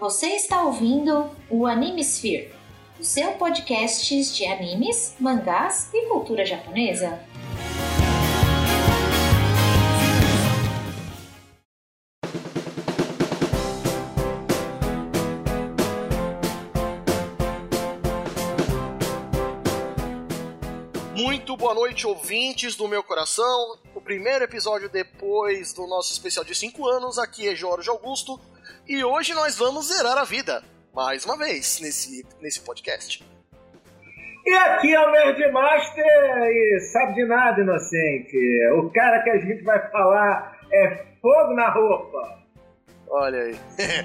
Você está ouvindo o Animesphere, o seu podcast de animes, mangás e cultura japonesa. Muito boa noite, ouvintes do meu coração. O primeiro episódio depois do nosso especial de 5 anos. Aqui é Jorge Augusto. E hoje nós vamos zerar a vida, mais uma vez, nesse podcast. E aqui é o Nerd Master e sabe de nada, inocente. O cara que a gente vai falar é fogo na roupa. Olha aí.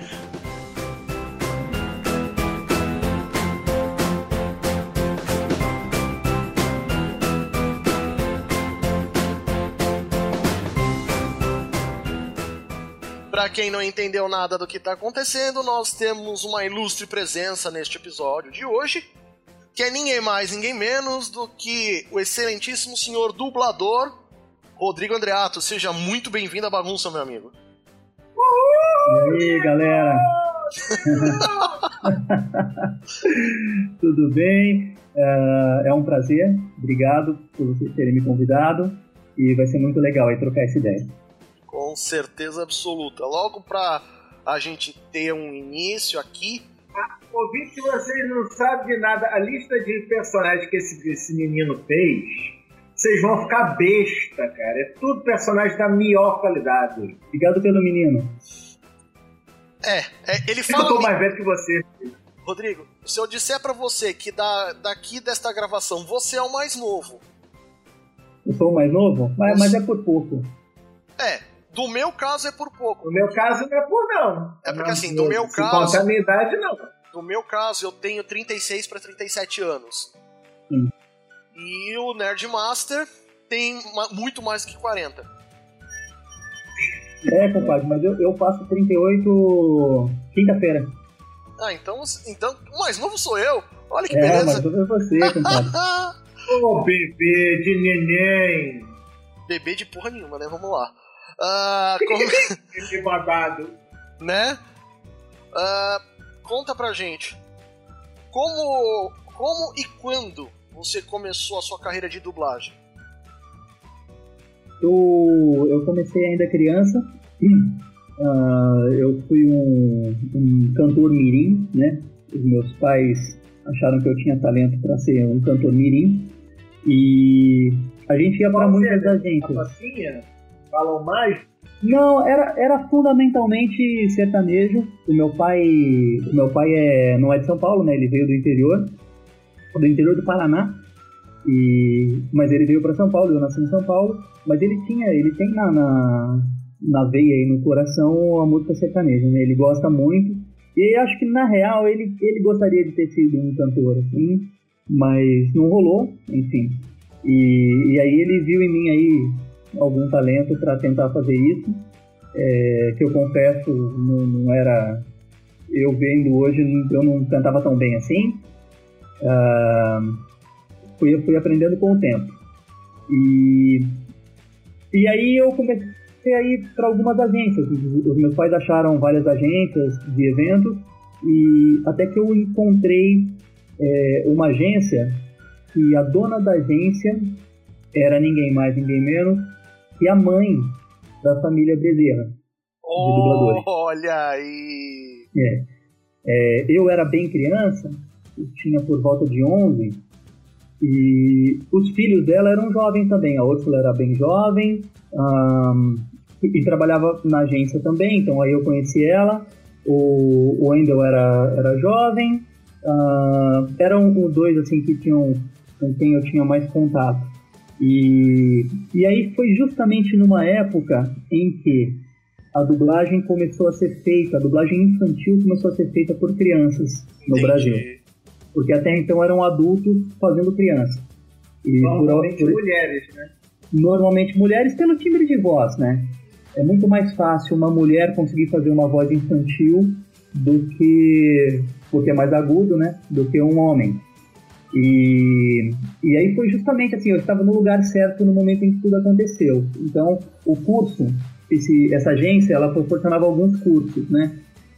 Pra quem não entendeu nada do que está acontecendo, nós temos uma ilustre presença neste episódio de hoje, que é ninguém mais, ninguém menos do que o excelentíssimo senhor dublador, Rodrigo Andreato. Seja muito bem-vindo à bagunça, meu amigo. E aí, galera? Tudo bem? É um prazer. Obrigado por vocês terem me convidado. E vai ser muito legal aí trocar essa ideia. Com certeza absoluta. Logo pra a gente ter um início aqui... Ouvinte, se vocês não sabem de nada, a lista de personagens que esse menino fez, vocês vão ficar besta, cara. É tudo personagem da melhor qualidade. Obrigado pelo menino. Ele fala... Eu tô mais velho que você. Rodrigo, se eu disser pra você que daqui desta gravação você é o mais novo... Eu sou o mais novo? Mas é por pouco. Do meu caso é por pouco. No meu caso não é por não. É porque não, assim, do meu caso... Conta a minha idade, não. No meu caso, eu tenho 36 para 37 anos. Sim. E o Nerd Master tem muito mais que 40. Compadre, mas eu faço 38 quinta-feira. Então o mais novo sou eu. Olha que beleza. Mais novo é você, compadre. Ô, bebê de neném. Bebê de porra nenhuma, né? Vamos lá. Esse babado. Né? Conta pra gente. Como e quando você começou a sua carreira de dublagem? Eu comecei ainda criança. Eu fui um cantor mirim, né? Os meus pais acharam que eu tinha talento para ser um cantor mirim. E a gente ia para muitas agências. A facinha? Falam mais? Não, era fundamentalmente sertanejo. O meu pai não é de São Paulo, né? Ele veio do interior do Paraná. Mas ele veio para São Paulo, eu nasci em São Paulo. Mas ele tem na veia e no coração a música sertaneja, né? Ele gosta muito. E eu acho que na real ele gostaria de ter sido um cantor, assim, mas não rolou, enfim. E aí ele viu em mim aí algum talento para tentar fazer isso, que eu confesso não era... Eu vendo hoje, eu não cantava tão bem assim. Fui aprendendo com o tempo. E aí eu comecei a ir para algumas agências. Os meus pais acharam várias agências de eventos, e até que eu encontrei uma agência que a dona da agência era ninguém mais, ninguém menos que a mãe da família Bezerra, de dubladores. Olha aí! Eu era bem criança, eu tinha por volta de 11, e os filhos dela eram jovens também. A Úrsula era bem jovem, e trabalhava na agência também, então aí eu conheci ela. O Wendel era jovem, eram os dois assim com quem eu tinha mais contato. E aí foi justamente numa época em que a dublagem começou a ser feita, a dublagem infantil começou a ser feita por crianças no Brasil. Porque até então eram adultos fazendo criança. E normalmente mulheres, né? Normalmente mulheres pelo timbre de voz, né? É muito mais fácil uma mulher conseguir fazer uma voz infantil porque é mais agudo, né? Do que um homem. E aí foi justamente assim, eu estava no lugar certo no momento em que tudo aconteceu. Então, o curso, essa agência, ela proporcionava alguns cursos, né?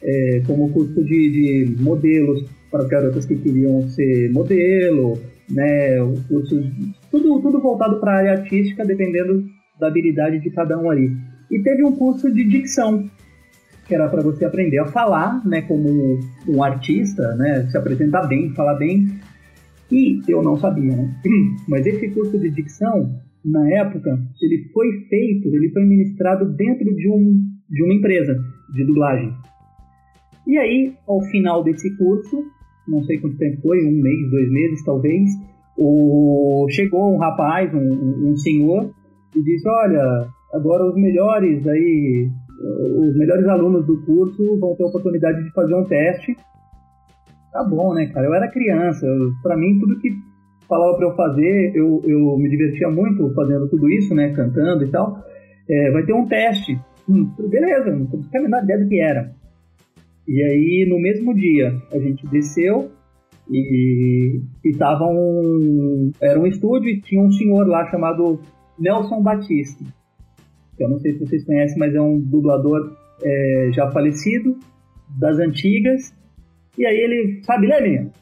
como curso de modelos para garotas que queriam ser modelo, né, o curso, tudo voltado para a área artística, dependendo da habilidade de cada um ali. E teve um curso de dicção, que era para você aprender a falar, né, como um artista, né, se apresentar bem, falar bem. E eu não sabia, né? Mas esse curso de dicção, na época, ele foi ministrado dentro de uma empresa de dublagem. E aí, ao final desse curso, não sei quanto tempo foi, 1 mês, 2 meses talvez, chegou um rapaz, um senhor, e disse: olha, agora os melhores alunos do curso vão ter a oportunidade de fazer um teste. Tá bom, né, cara? Eu era criança, pra mim tudo que falava pra eu fazer, eu me divertia muito fazendo tudo isso, né, cantando e tal. Vai ter um teste. Beleza, não tinha a menor ideia do que era. E aí, no mesmo dia, a gente desceu e era um estúdio e tinha um senhor lá chamado Nelson Batista. Eu não sei se vocês conhecem, mas é um dublador já falecido, das antigas. E aí ele, sabe, né, menino?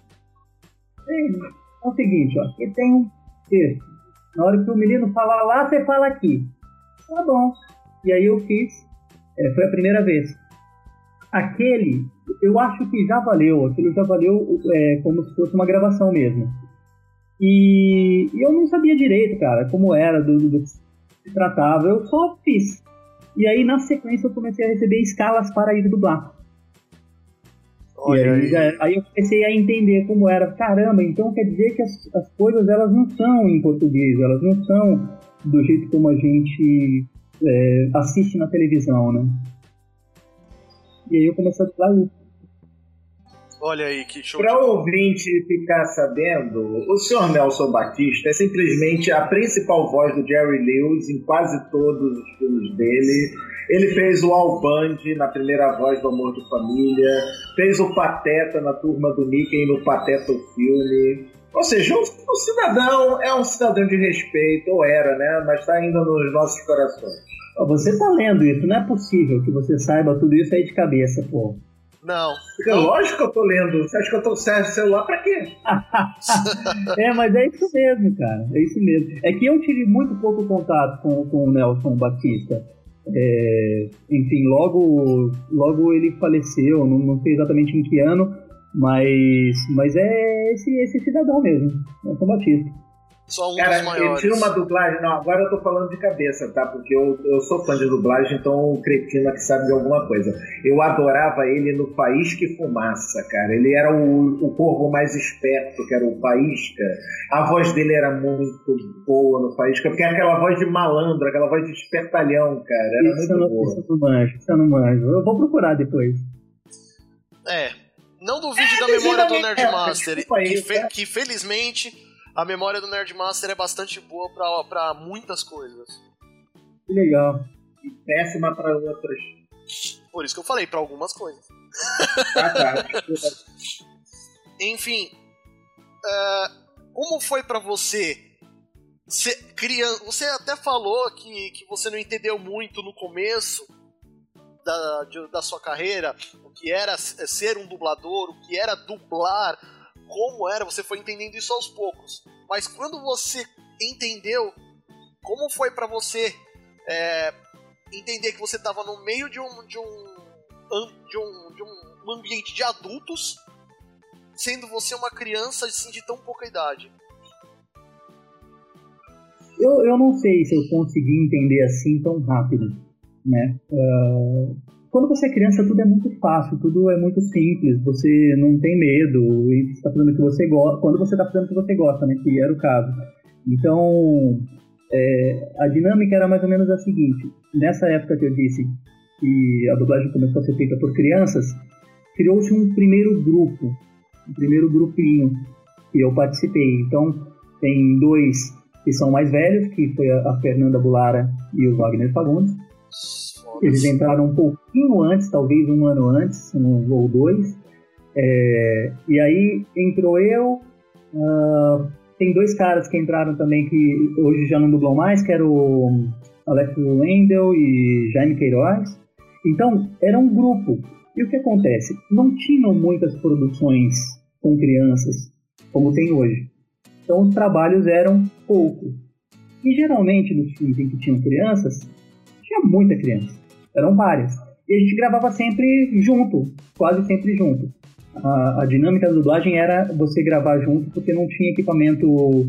É o seguinte, ó, aqui tem um texto. Na hora que o menino falar lá, você fala aqui. Tá bom. E aí eu fiz, foi a primeira vez. Aquele, eu acho que já valeu, aquilo já valeu como se fosse uma gravação mesmo. E eu não sabia direito, cara, como era, do que se tratava, eu só fiz. E aí, na sequência, eu comecei a receber escalas para ir dublar. Olha e aí eu comecei a entender como era. Caramba, então quer dizer que as coisas, elas não são em português, elas não são do jeito como a gente assiste na televisão, né? E aí eu comecei a dublar isso. Olha aí, que show. Para o ouvinte ficar sabendo, o Sr. Nelson Batista é simplesmente a principal voz do Jerry Lewis em quase todos os filmes dele. Ele fez o Al Bundy na primeira voz do Amor de Família, fez o Pateta na Turma do Mickey no Pateta o filme. Ou seja, o cidadão é um cidadão de respeito, ou era, né? Mas está ainda nos nossos corações. Você tá lendo isso, não é possível que você saiba tudo isso aí de cabeça, pô. Não. Lógico que eu tô lendo. Você acha que eu tô sem celular pra quê? Mas é isso mesmo, cara. É isso mesmo. É que eu tive muito pouco contato com o Nelson Batista. Enfim, logo ele faleceu, não sei exatamente em que ano, mas é esse cidadão mesmo, Nelson Batista. Só um cara, dos maiores. Ele tinha uma dublagem. Não, agora eu tô falando de cabeça, tá? Porque eu sou fã de dublagem, então o cretino que sabe de alguma coisa. Eu adorava ele no Faísca e Fumaça, cara. Ele era o corvo mais esperto, que era o Faísca. A voz dele era muito boa no Faísca, porque é aquela voz de malandro, aquela voz de espertalhão, cara. Era muito boa. Isso eu não manjo. Eu vou procurar depois. Não duvide da memória do Nerdmaster, que felizmente a memória do Nerdmaster é bastante boa pra muitas coisas. Que legal. E péssima pra outras. Por isso que eu falei, pra algumas coisas. Tá. Enfim, como foi pra você ser criança? Você até falou que você não entendeu muito no começo da sua carreira o que era ser um dublador, o que era dublar, como era, você foi entendendo isso aos poucos. Mas quando você entendeu, como foi pra você entender que você estava no meio de um ambiente de adultos, sendo você uma criança assim, de tão pouca idade? Eu não sei se eu consegui entender assim tão rápido, né? Quando você é criança, tudo é muito fácil, tudo é muito simples, você não tem medo, e você está fazendo o que você gosta, quando você está fazendo o que você gosta, né, que era o caso. Então, a dinâmica era mais ou menos a seguinte: nessa época que eu disse que a dublagem começou a ser feita por crianças, criou-se um primeiro grupinho que eu participei. Então, tem 2 que são mais velhos, que foi a Fernanda Bulara e o Wagner Fagundes. Eles entraram um pouquinho antes, talvez 1 ano antes, ou 2. E aí entrou eu. Tem 2 caras que entraram também que hoje já não dublam mais, que era o Alex Wendel e Jaime Queiroz. Então, era um grupo. E o que acontece? Não tinham muitas produções com crianças como tem hoje. Então os trabalhos eram poucos. E geralmente nos filmes em que tinham crianças, tinha muita criança. Eram várias. E a gente gravava sempre junto, quase sempre junto. A dinâmica da dublagem era você gravar junto porque não tinha equipamento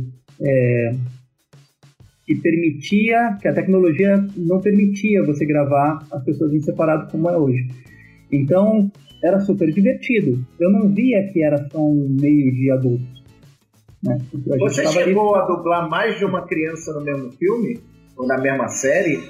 que permitia, que a tecnologia não permitia você gravar as pessoas em separado como é hoje. Então, era super divertido. Eu não via que era só um meio de adultos. Né? Você chegou a dublar mais de uma criança no mesmo filme? Ou na mesma série?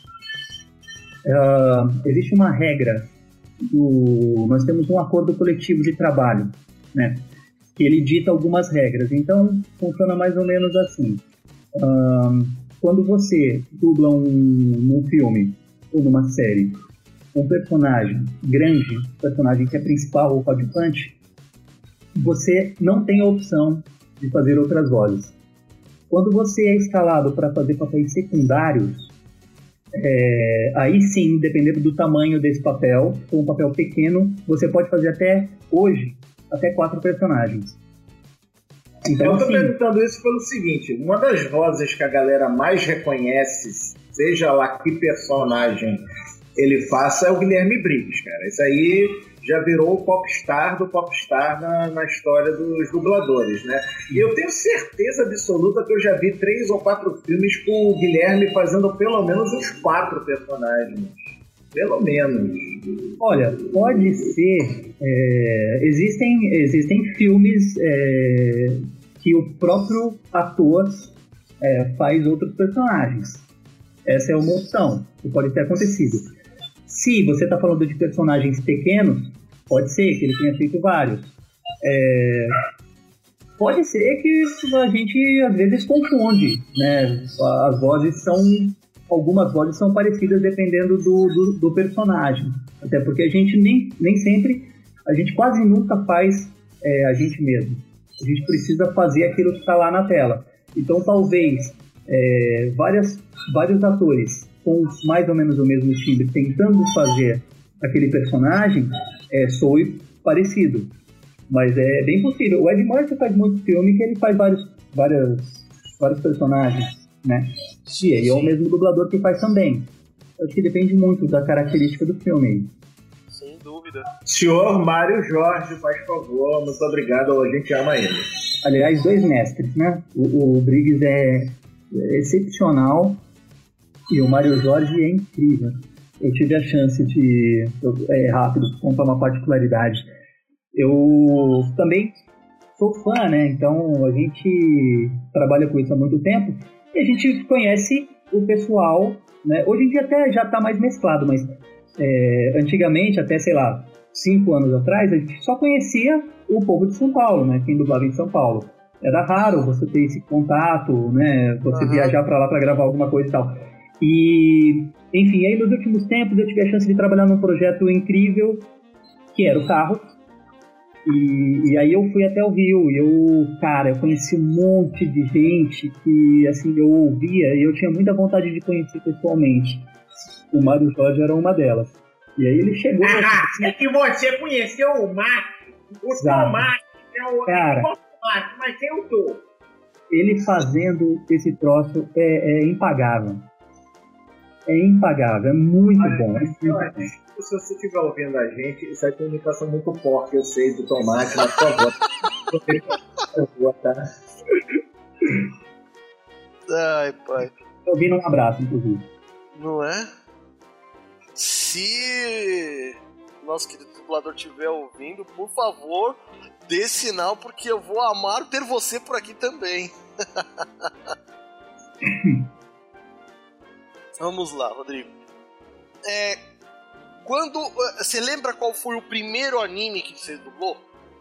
Existe uma regra. Nós temos um acordo coletivo de trabalho, né? Que ele dita algumas regras. Então, funciona mais ou menos assim. Quando você dubla num filme ou numa série um personagem grande, personagem que é principal ou coadjuvante, você não tem a opção de fazer outras vozes. Quando você é escalado para fazer papéis secundários, aí sim, dependendo do tamanho desse papel, se for um papel pequeno, você pode fazer até 4 personagens. Então, eu estou perguntando isso pelo seguinte: uma das vozes que a galera mais reconhece, seja lá que personagem ele faça, é o Guilherme Briggs, cara. Isso aí já virou o popstar do popstar na história dos dubladores, né? E eu tenho certeza absoluta que eu já vi 3 ou 4 filmes com o Guilherme fazendo pelo menos uns 4 personagens. Pelo menos. Olha, pode ser. Existem filmes que o próprio ator faz outros personagens. Essa é uma opção que pode ter acontecido. Se você está falando de personagens pequenos, pode ser que ele tenha feito vários. Pode ser que a gente às vezes confunde, né? Algumas vozes são parecidas dependendo do personagem. Até porque a gente nem sempre, a gente quase nunca faz a gente mesmo. A gente precisa fazer aquilo que está lá na tela. Então talvez vários atores com mais ou menos o mesmo timbre tentando fazer aquele personagem soe parecido. Mas é bem possível. O Ed Murphy faz muito filme que ele faz vários personagens, né? E ele é o mesmo dublador que faz também. Acho que depende muito da característica do filme. Sem dúvida. Senhor Mário Jorge, faz favor, muito obrigado, a gente ama ele. Aliás, 2 mestres, né? O Briggs é excepcional e o Mário Jorge é incrível. Eu tive a chance de, rápido, contar uma particularidade. Eu também sou fã, né? Então a gente trabalha com isso há muito tempo e a gente conhece o pessoal, né? Hoje em dia até já está mais mesclado, mas antigamente, até 5 anos atrás, a gente só conhecia o povo de São Paulo, né? Quem dublava em São Paulo. Era raro você ter esse contato, né? Você viajar para lá para gravar alguma coisa e tal. E, enfim, aí nos últimos tempos eu tive a chance de trabalhar num projeto incrível, que era o Carro. E aí eu fui até o Rio e eu conheci um monte de gente que, assim, eu ouvia e eu tinha muita vontade de conhecer pessoalmente. O Mário Jorge era uma delas. E aí ele chegou... É que você conheceu o Mark, o Tomate, cara, mas eu tô. Ele fazendo esse troço é impagável. É impagável, é muito bom. Se você estiver ouvindo a gente, isso é uma imitação muito forte, eu sei, do Tomate, mas por favor, tá? Ai, pai. Eu vi num abraço, inclusive. Não é? Se nosso querido dublador estiver ouvindo, por favor, dê sinal, porque eu vou amar ter você por aqui também. Vamos lá, Rodrigo. Quando você lembra qual foi o primeiro anime que você dublou?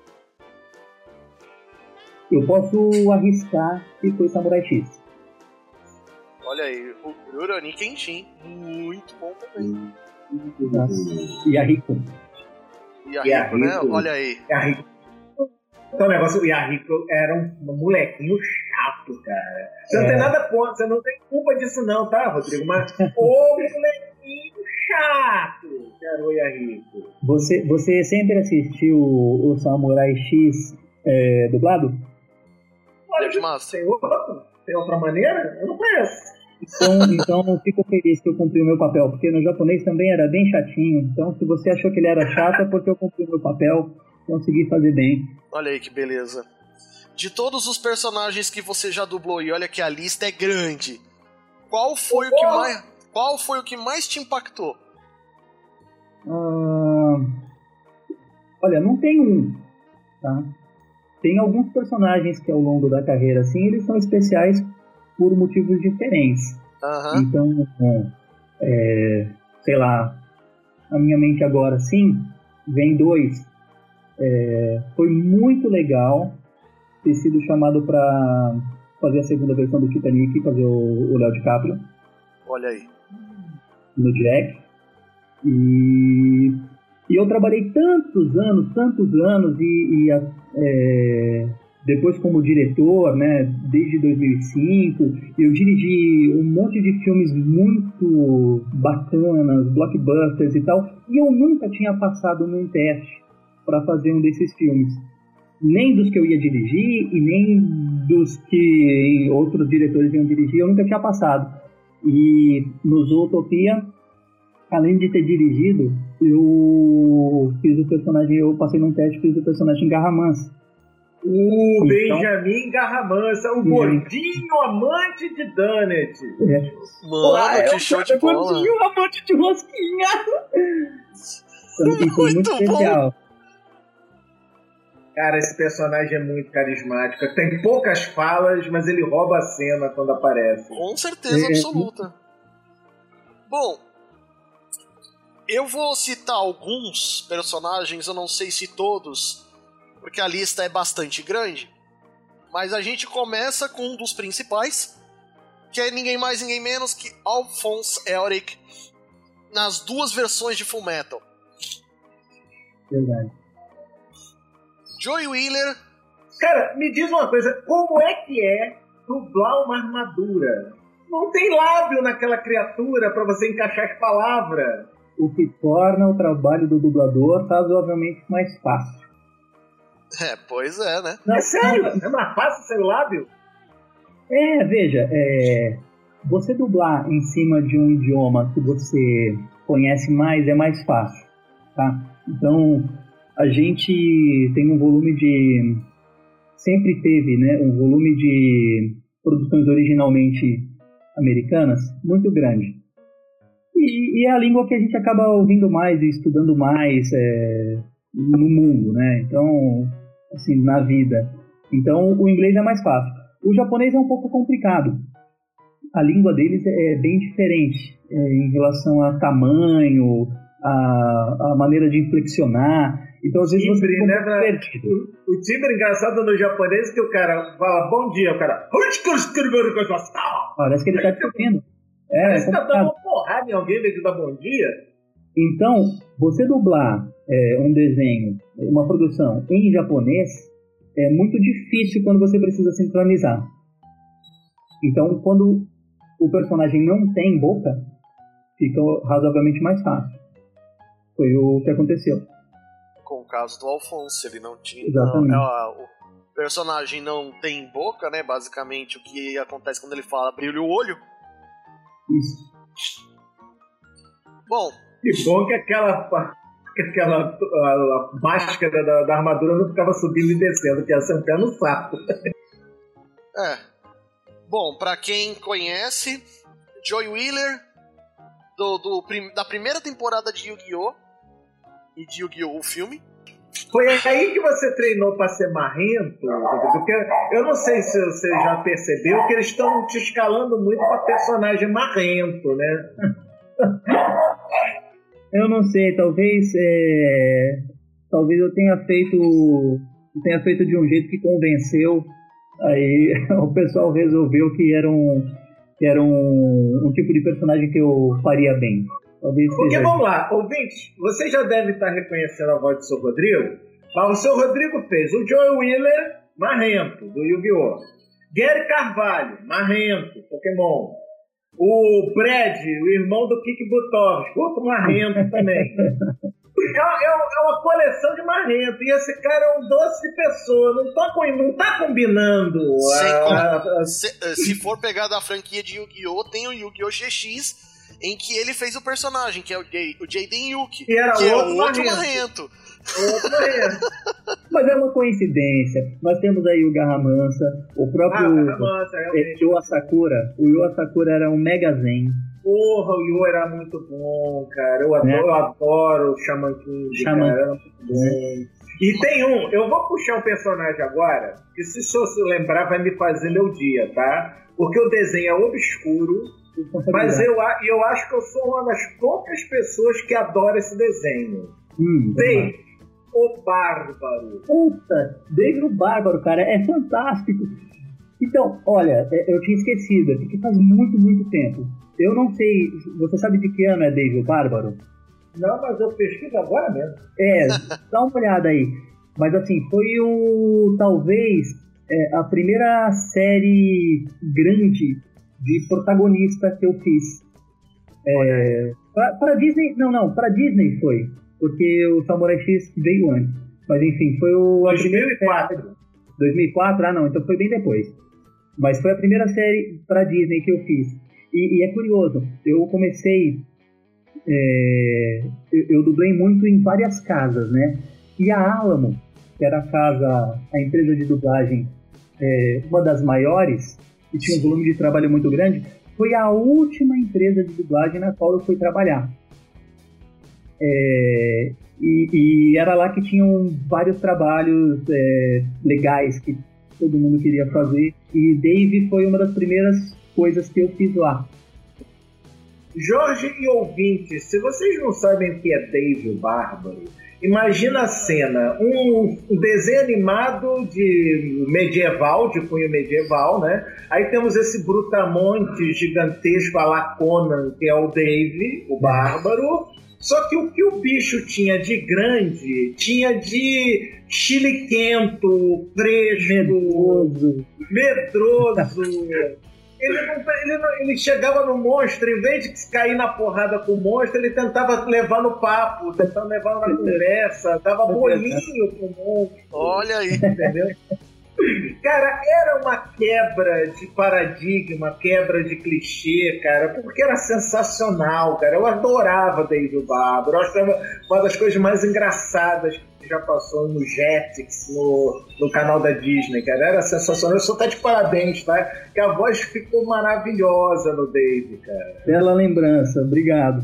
Eu posso arriscar que foi Samurai X. Olha aí, o Rurouni Kenshin, muito bom também. E a Rico. Yahiko, né? Olha aí. Então, o negócio, o Yahiko era um molequinho chato, cara. Você não tem nada contra, você não tem culpa disso não, tá, Rodrigo? Mas, molequinho chato, cara, o Yahiko. Você sempre assistiu o Samurai X dublado? Olha que massa. Tem outra maneira? Eu não conheço. Então eu fico feliz que eu cumpri o meu papel, porque no japonês também era bem chatinho. Então se você achou que ele era chato, é porque eu cumpri o meu papel, consegui fazer bem. Olha aí que beleza. De todos os personagens que você já dublou, e olha que a lista é grande, qual foi o que mais te impactou? Olha, não tem um, tá? Tem alguns personagens que ao longo da carreira, assim, eles são especiais por motivos diferentes. Uhum. Então, sei lá, na minha mente agora, sim, vem dois. Foi muito legal ter sido chamado para fazer a segunda versão do Titanic, fazer o Léo DiCaprio. Olha aí. No Jack. E eu trabalhei tantos anos e depois como diretor, né, desde 2005, eu dirigi um monte de filmes muito bacanas, blockbusters e tal, e eu nunca tinha passado num teste para fazer um desses filmes. Nem dos que eu ia dirigir e nem dos que outros diretores iam dirigir, eu nunca tinha passado. E no Zootopia, além de ter dirigido, eu fiz o personagem, eu passei num teste e fiz o personagem Garramansa. Benjamin Garramansa, o gordinho amante de Donut. Mano, que show de bola. Gordinho amante de rosquinha. Então, foi muito especial. Cara, esse personagem é muito carismático. Tem poucas falas, mas ele rouba a cena quando aparece. Com certeza absoluta. Bom, eu vou citar alguns personagens, eu não sei se todos, porque a lista é bastante grande, mas a gente começa com um dos principais, que é ninguém mais, ninguém menos que Alphonse Elric, nas duas versões de Fullmetal. Verdade. Joey Wheeler. Cara, me diz uma coisa, como é que é dublar uma armadura? Não tem lábio naquela criatura pra você encaixar as palavras. O que torna o trabalho do dublador razoavelmente mais fácil. Pois é, né? É sério? É mais fácil sem lábio? Veja, você dublar em cima de um idioma que você conhece mais é mais fácil, tá? Então, a gente tem um volume de... Sempre teve, né? Um volume de produções originalmente americanas muito grande. E é a língua que a gente acaba ouvindo mais e estudando mais no mundo, né? Então, assim, na vida. Então, o inglês é mais fácil. O japonês é um pouco complicado. A língua deles é bem diferente em relação a tamanho, a maneira de inflexionar. Então, às vezes você fica um pouco perdido. O timbre engraçado no japonês é que o cara fala bom dia, o cara... Parece que ele está discutindo. Parece que tá dando uma porrada em alguém em vez de dar bom dia. Então, você dublar um desenho, uma produção em japonês, é muito difícil quando você precisa sincronizar. Então, quando o personagem não tem boca, fica razoavelmente mais fácil. Foi o que aconteceu. Com o caso do Alphonse, ele não tinha... Exatamente. O personagem não tem boca, né? Basicamente, o que acontece quando ele fala brilha o olho. Isso. Bom... Que bom que aquela a máscara da armadura não ficava subindo e descendo, que ia ser um pé no saco. Bom, pra quem conhece, Joey Wheeler, da primeira temporada de Yu-Gi-Oh! E de Yu-Gi-Oh! O filme. Foi aí que você treinou pra ser marrento? Porque eu não sei se você já percebeu que eles estão te escalando muito pra personagem marrento, né? Eu não sei, talvez eu tenha feito de um jeito que convenceu, aí o pessoal resolveu que era um tipo de personagem que eu faria bem. Talvez porque seja. Vamos lá, ouvinte, você já deve estar reconhecendo a voz do seu Rodrigo, mas o seu Rodrigo fez o Joey Wheeler, marrento, do Yu-Gi-Oh! Gary Carvalho, marrento, Pokémon. O Brad, o irmão do Kik Butovski, outro marrento também. É uma coleção de marrento. E esse cara é um doce de pessoa. Não tá combinando. Se for pegar da franquia de Yu-Gi-Oh!, tem o Yu-Gi-Oh! GX, em que ele fez o personagem, que é o Jaden Yuki, que é o outro marrento. Mas é uma coincidência. Nós temos aí o Garramansa, o próprio Yu Asakura. O Yu Asakura era um Mega Zen. Porra, o Yu era muito bom, cara. Eu adoro o Shaman King, cara. Era muito bom. E tem eu vou puxar um personagem agora, que se o senhor se lembrar vai me fazer meu dia, tá? Porque o desenho é obscuro, mas eu acho que eu sou uma das poucas pessoas que adora esse desenho. Tem o Bárbaro. Puta, Dave o Bárbaro, cara, é fantástico. Então, olha, eu tinha esquecido, porque faz muito, muito tempo. Eu não sei, você sabe de que ano é Dave o Bárbaro? Não, mas eu pesquiso agora mesmo. Dá uma olhada aí. Mas assim, foi talvez a primeira série grande de protagonista que eu fiz. Para Disney, para Disney foi, porque o Samurai X veio antes. Mas enfim, foi o... 2004. 2004? Ah não, então foi bem depois. Mas foi a primeira série para Disney que eu fiz. E é curioso, eu comecei... eu dublei muito em várias casas, né? E a Alamo, que era a empresa de dublagem, uma das maiores, que tinha um volume de trabalho muito grande, foi a última empresa de dublagem na qual eu fui trabalhar. E era lá que tinham vários trabalhos legais que todo mundo queria fazer. E Dave foi uma das primeiras coisas que eu fiz lá. Jorge e ouvintes, se vocês não sabem o que é Dave o Bárbaro, imagina a cena, um desenho animado de medieval, de cunho medieval, né? Aí temos esse brutamonte gigantesco a la Conan, que é o Dave, o Bárbaro. Só que o que o bicho tinha de grande, tinha de chiliquento, fresco, medroso. Ele chegava no monstro, em vez de cair na porrada com o monstro, ele tentava levar no papo, tentava levar na conversa, dava bolinho pro monstro. Olha aí. Entendeu? Cara, era uma quebra de paradigma, quebra de clichê, cara, porque era sensacional, cara. Eu adorava Dave o Bárbaro. Eu acho que era uma das coisas mais engraçadas que já passou no Jetix, no canal da Disney, cara. Era sensacional. Eu sou até de parabéns, tá? Que a voz ficou maravilhosa no Dave, cara. Bela lembrança. Obrigado.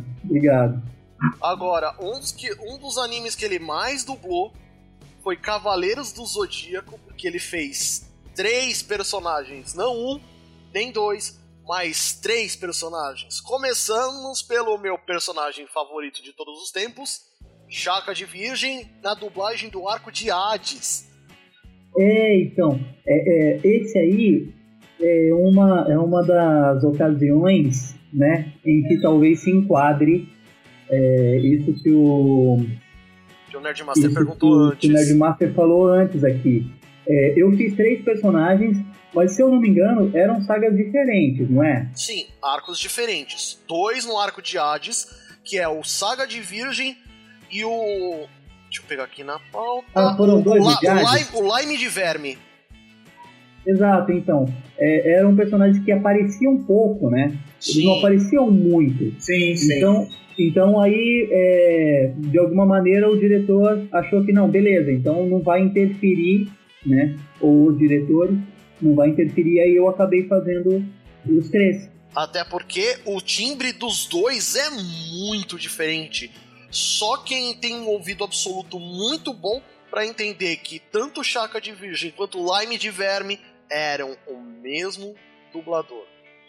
Agora, um dos animes que ele mais dublou foi Cavaleiros do Zodíaco, porque ele fez 3 personagens, não 1, nem 2, mas 3 personagens. Começamos pelo meu personagem favorito de todos os tempos, Shaka de Virgem, na dublagem do Arco de Hades. Então, esse aí é uma das ocasiões, né, em que talvez se enquadre isso que o Nerdmaster perguntou antes. Que o Nerdmaster falou antes aqui. Eu fiz 3 personagens, mas se eu não me engano, eram sagas diferentes, não é? Sim, arcos diferentes. 2 no Arco de Hades, que é o Saga de Virgem e o... Deixa eu pegar aqui na pauta. Foram 2 o Lime de Verme. Exato, então. Eram personagens que apareciam pouco, né? Sim. Eles não apareciam muito. Sim. Então aí, de alguma maneira, o diretor achou que não, beleza, então não vai interferir, né? Ou os diretores não vai interferir, aí eu acabei fazendo os 3. Até porque o timbre dos 2 é muito diferente. Só quem tem um ouvido absoluto muito bom para entender que tanto o Shaka de Virgem quanto o Lime de Verme eram o mesmo dublador.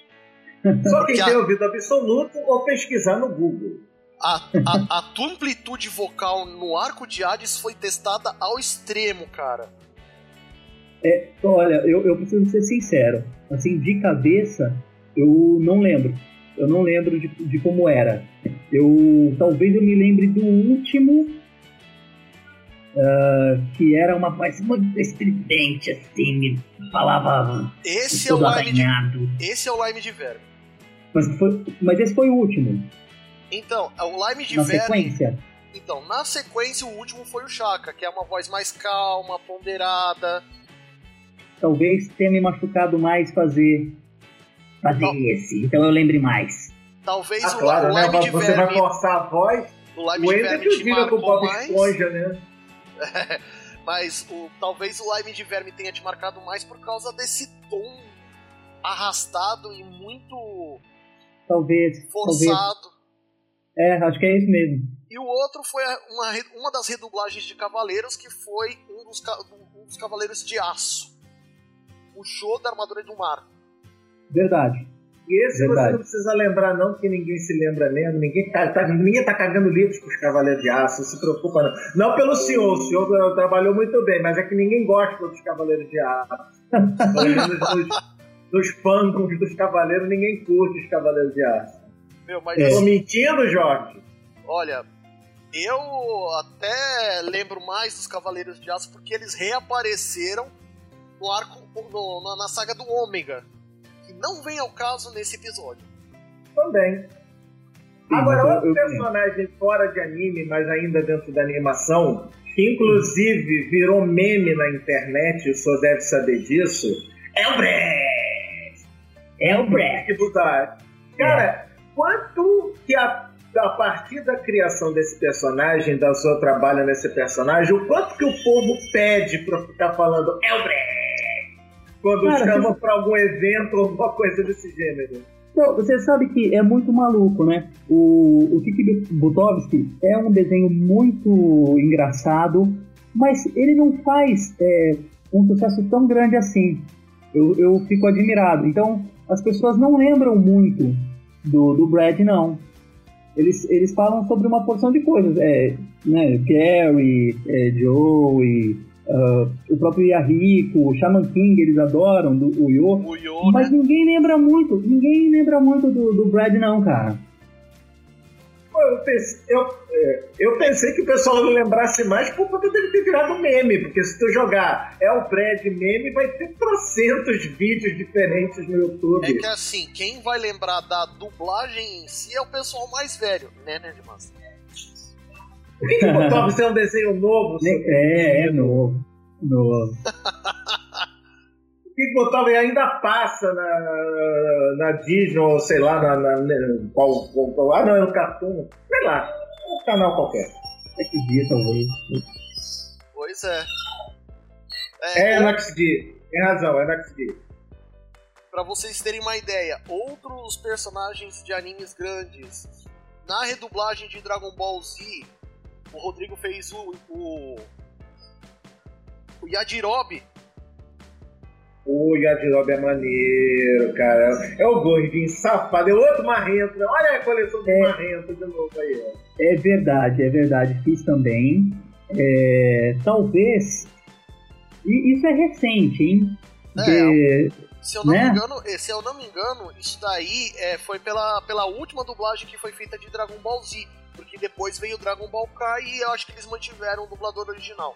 Só quem tem ouvido absoluto ou pesquisar no Google. A tua amplitude vocal no Arco de Hades foi testada ao extremo, cara. Olha, eu preciso ser sincero. Assim, de cabeça, eu não lembro. Eu não lembro de como era. Talvez eu me lembre do último, que era uma voz muito estridente, assim, falava... Esse é o Lime de Verme. Mas esse foi o último. Então, o Lime de Na Verme... sequência? Então, na sequência, o último foi o Shaka, que é uma voz mais calma, ponderada. Talvez tenha me machucado mais fazer esse, então eu lembre mais. Talvez claro, o Lime de você Verme... vai forçar a voz. O Lime O de Ender Verme que te diga com o marcou Bob mais. Esponja, né? Mas talvez o Lime de Verme tenha te marcado mais por causa desse tom arrastado e muito Talvez. forçado. Acho que é isso mesmo. E o outro foi uma das redublagens de Cavaleiros, que foi um dos Cavaleiros de Aço. O Jô da Armadura do Mar. Verdade. E esse você não precisa lembrar não, porque ninguém se lembra mesmo. Ninguém tá cagando livros pros Cavaleiros de Aço, não se preocupa não. Não pelo senhor, o senhor trabalhou muito bem, mas é que ninguém gosta dos Cavaleiros de Aço. Pelo menos nos fãs dos Cavaleiros, ninguém curte os Cavaleiros de Aço. Tô mentindo, Jorge? Olha, eu até lembro mais dos Cavaleiros de Aço porque eles reapareceram no arco, na saga do Ômega, que não vem ao caso nesse episódio. Também. Agora, outro personagem fora de anime, mas ainda dentro da animação, que inclusive virou meme na internet, o senhor deve saber disso, é o Brett! É o Brett! Cara, quanto que a partir da criação desse personagem, da sua trabalho nesse personagem, o quanto que o povo pede pra ficar falando é o Brett quando chama pra algum evento ou alguma coisa desse gênero. Então, você sabe que é muito maluco, né? O Kiki Butovski é um desenho muito engraçado, mas ele não faz um sucesso tão grande assim. Eu fico admirado. Então, as pessoas não lembram muito do Brad, não. Eles falam sobre uma porção de coisas, né? Gary, Joey, o próprio Yahiko, o Shaman King, eles adoram, o Yo, mas né? ninguém lembra muito do Brad, não, cara. Eu pensei que o pessoal não lembrasse mais por conta dele ter virado meme, porque se tu jogar o Brad meme, vai ter trocentos vídeos diferentes no YouTube. É que assim, quem vai lembrar da dublagem em si é o pessoal mais velho, né, Nerdmaster? O que botou você um desenho novo? É novo. O que botou ainda passa na Disney, ou sei lá, no Cartoon, sei lá, um canal qualquer. Que dia, talvez. Pois é. É NXD, tem razão, é NXD. Pra vocês terem uma ideia, outros personagens de animes grandes, na redublagem de Dragon Ball Z, o Rodrigo fez o Yajirobe. O Yajirobe é maneiro, cara. É o gordinho safado, é outro marrento. Olha a coleção de marrento de novo aí. É verdade. Fiz também. Talvez. E isso é recente, hein? Se eu não me engano, isso daí foi pela última dublagem que foi feita de Dragon Ball Z. Porque depois veio o Dragon Ball Kai e eu acho que eles mantiveram o dublador original.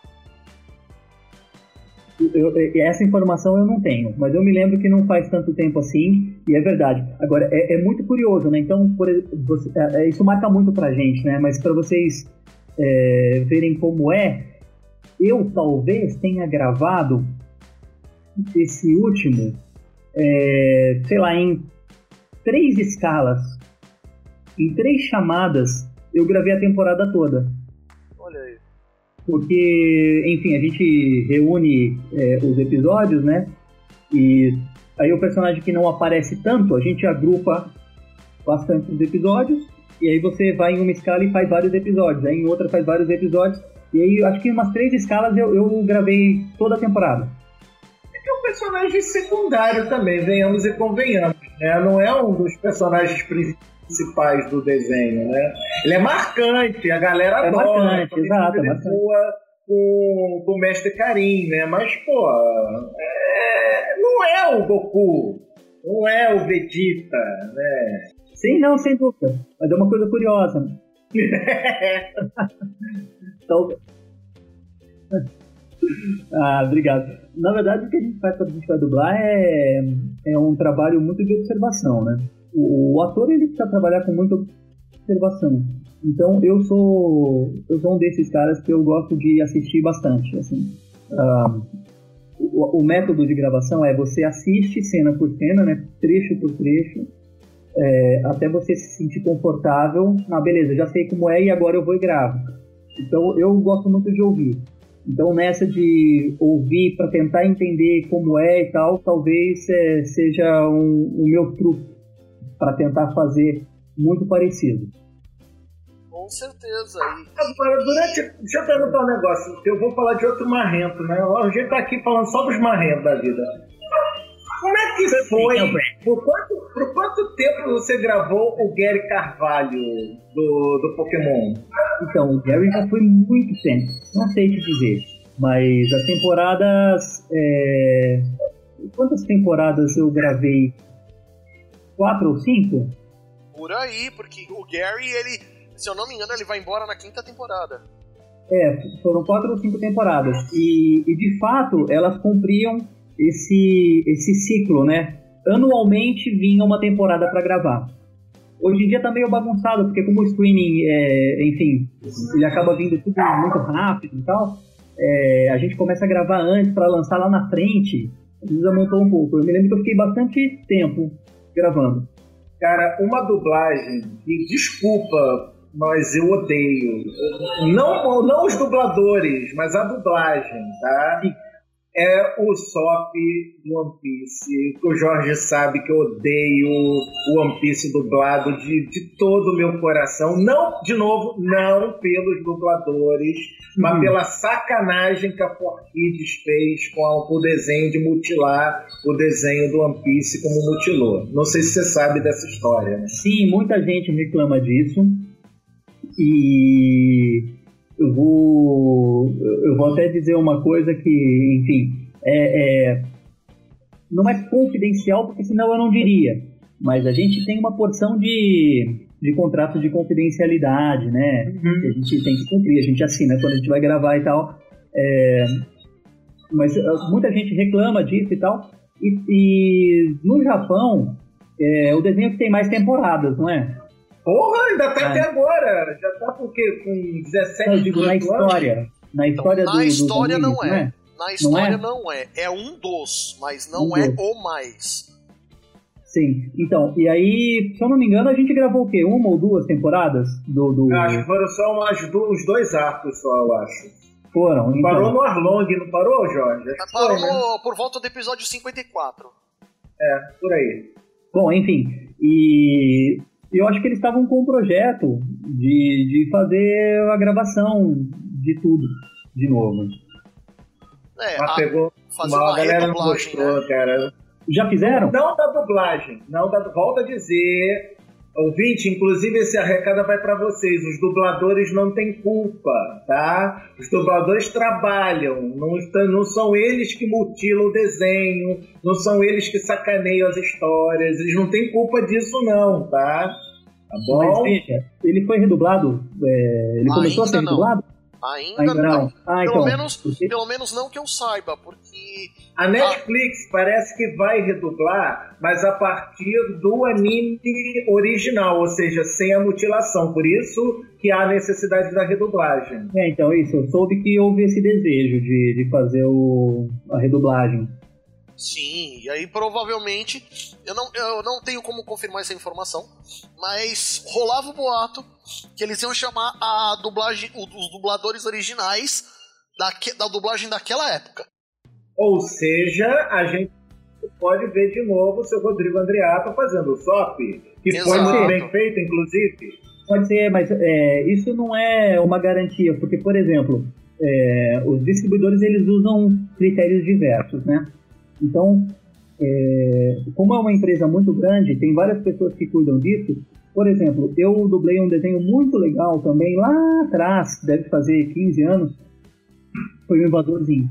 Essa informação eu não tenho, mas eu me lembro que não faz tanto tempo assim, e é verdade. Agora, é muito curioso, né? Então, isso marca muito pra gente, né? Mas pra vocês verem como eu talvez tenha gravado esse último, sei lá, em 3 escalas, em 3 chamadas, eu gravei a temporada toda. Olha aí. Porque, enfim, a gente reúne os episódios, né? E aí o personagem que não aparece tanto, a gente agrupa bastante os episódios, e aí você vai em uma escala e faz vários episódios, aí em outra faz vários episódios, e aí acho que em umas 3 escalas eu gravei toda a temporada. É um personagem secundário também, venhamos e convenhamos, né? Não é um dos personagens principais do desenho, né? Ele é marcante, a galera adora. Marcante, exato. Ele voa com o Mestre Karin, né? Mas, pô, não é o Goku, não é o Vegeta, né? Sim, não, sem dúvida. Mas é uma coisa curiosa, né? Então... obrigado. Na verdade, o que a gente faz quando a gente vai dublar é um trabalho muito de observação, né? O ator, ele precisa trabalhar com muita observação. Então eu sou um desses caras que eu gosto de assistir bastante, assim. O método de gravação é você assiste cena por cena, né, trecho por trecho, até você se sentir confortável. Beleza, já sei como é e agora eu vou e gravo. Então eu gosto muito de ouvir. Então nessa de ouvir para tentar entender como é e tal, talvez seja o meu truque para tentar fazer muito parecido. Com certeza. Agora, deixa eu perguntar um negócio, eu vou falar de outro marrento, né? A gente tá aqui falando só dos marrentos da vida. Como é que foi? Por quanto tempo você gravou o Gary Carvalho do Pokémon? Então, o Gary já foi muito tempo, não sei te dizer, mas as temporadas... Quantas temporadas eu gravei? 4 ou 5? Por aí, porque o Gary, ele, se eu não me engano, ele vai embora na 5ª temporada. Foram 4 ou 5 temporadas. E de fato, elas cumpriam esse ciclo, né? Anualmente vinha uma temporada para gravar. Hoje em dia tá meio bagunçado, porque como o streaming, enfim, ele acaba vindo tudo muito rápido e tal, a gente começa a gravar antes para lançar lá na frente, desamontou um pouco. Eu me lembro que eu fiquei bastante tempo gravando. Cara, uma dublagem, e desculpa, mas eu odeio. Não os dubladores, mas a dublagem, tá? É o Sop do One Piece. O Jorge sabe que eu odeio o One Piece dublado de todo o meu coração. Não, de novo, não pelos dubladores, mas pela sacanagem que a 4Kids fez com o desenho de mutilar o desenho do One Piece como mutilou. Não sei se você sabe dessa história, né? Sim, muita gente reclama disso. E... Eu vou até dizer uma coisa que, enfim, não é confidencial, porque senão eu não diria. Mas a gente tem uma porção de contrato de confidencialidade, né? Que a gente tem que cumprir, a gente assina quando a gente vai gravar e tal. Mas muita gente reclama disso e tal. E no Japão, o desenho que tem mais temporadas, não é? Porra, ainda tá até agora. Já tá com o quê? Com 17 eu digo, na história. Na história então, na história do não é. Na história não é. É um dos, mas não é o mais. Sim. Então, e aí, se eu não me engano, a gente gravou o quê? 1 ou 2 temporadas? Acho que foram só uns 2 arcos só, eu acho. Foram. Então. Parou no Arlong, não parou, Jorge? Parou né? Por volta do episódio 54. Por aí. Bom, enfim. E... eu acho que eles estavam com um projeto de fazer a gravação de tudo de novo. Mas pegou uma galera não gostou, né? Cara. Já fizeram? Não da dublagem. Volta a dizer, ouvinte, inclusive esse recado vai para vocês. Os dubladores não têm culpa, tá? Os dubladores trabalham. Não são eles que mutilam o desenho. Não são eles que sacaneiam as histórias. Eles não têm culpa disso não, tá? Tá bom? Mas veja, ele foi redublado? Ele começou a ser redublado? Ainda não. Então, pelo menos não que eu saiba, porque... A Netflix parece que vai redublar, mas a partir do anime original, ou seja, sem a mutilação. Por isso que há necessidade da redublagem. Então, isso. Eu soube que houve esse desejo de fazer a redublagem. Sim, e aí provavelmente, eu não tenho como confirmar essa informação, mas rolava o boato que eles iam chamar a dublagem, os dubladores originais da dublagem daquela época. Ou seja, a gente pode ver de novo o seu Rodrigo Andreato fazendo o Sop, que Exato. Foi muito bem feito, inclusive. Pode ser, mas isso não é uma garantia, porque, por exemplo, os distribuidores eles usam critérios diversos, né? Então, como é uma empresa muito grande, tem várias pessoas que cuidam disso. Por exemplo, eu dublei um desenho muito legal também lá atrás, deve fazer 15 anos, foi o Invasorzinho.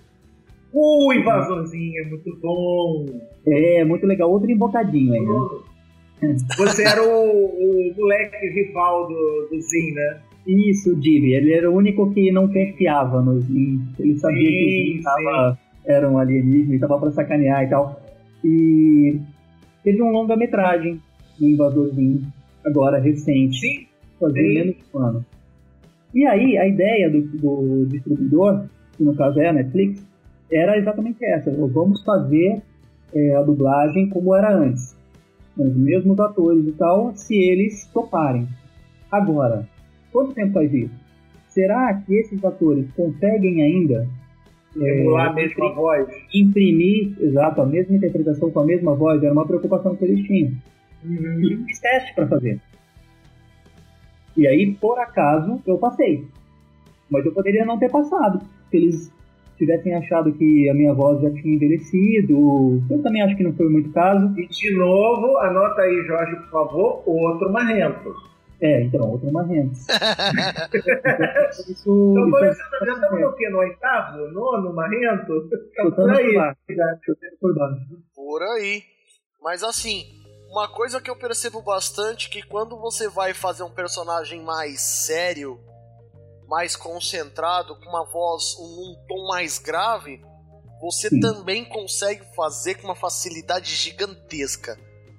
O Invasorzinho é muito bom. Muito legal, outro embocadinho aí, né? Você era o moleque rival do Zin, né? Isso, o Divi, ele era o único que não confiava no Zin. Ele sabia que o Zin era um alienígena e tava pra sacanear e tal. E teve um longa-metragem do Invasorzinho, agora recente. Sim, fazer menos de um ano. E aí, a ideia do distribuidor, que no caso é a Netflix, era exatamente essa. Vamos fazer a dublagem como era antes. Com os mesmos atores e tal, se eles toparem. Agora, quanto tempo faz isso? Será que esses atores conseguem ainda emular a mesma voz? Imprimir, exato, a mesma interpretação com a mesma voz? Era uma preocupação que eles tinham. E fiz teste para fazer. E aí, por acaso, eu passei. Mas eu poderia não ter passado. Se eles tivessem achado que a minha voz já tinha envelhecido, eu também acho que não foi muito caso. E de novo, anota aí, Jorge, por favor, outro marrento. Então, outro marrento. Então, por exemplo, já estamos no quê? No oitavo? Nono marrento? Por baixo. Por aí. Mas assim, uma coisa que eu percebo bastante, que quando você vai fazer um personagem mais sério, mais concentrado, com uma voz, um tom mais grave, você também consegue fazer com uma facilidade gigantesca.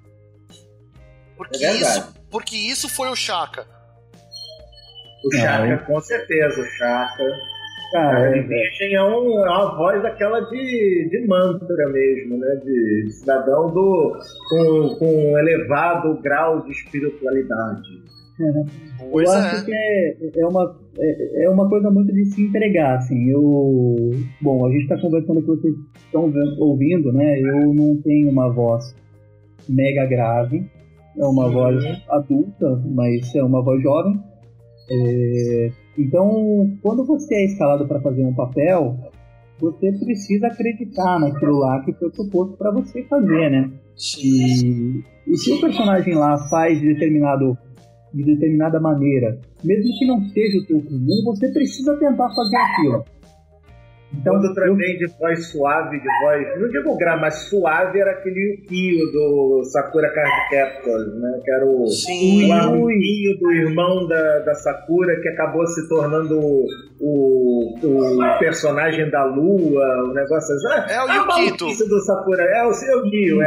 Porque isso foi o Chaka. O Chaka, com certeza, o Chaka. Cara, é uma voz daquela de mantra mesmo, né? De cidadão com elevado grau de espiritualidade. Eu acho que é uma coisa muito de se entregar, assim. Bom, a gente está conversando que vocês estão ouvindo, né? Eu não tenho uma voz mega grave, é uma voz adulta, mas é uma voz jovem. Então, quando você é escalado para fazer um papel, você precisa acreditar naquilo lá que foi proposto para você fazer, né? E se o personagem lá faz de determinada maneira, mesmo que não seja o teu comum, você precisa tentar fazer aquilo. Então, quando eu tratei de voz suave, não digo grave, mas suave, era aquele Yukio do Sakura Card Captors, né? Que era o amiguinho do irmão da Sakura, que acabou se tornando o personagem da lua, o negócio assim. É o Yukito. Do Sakura, é o seu Guio,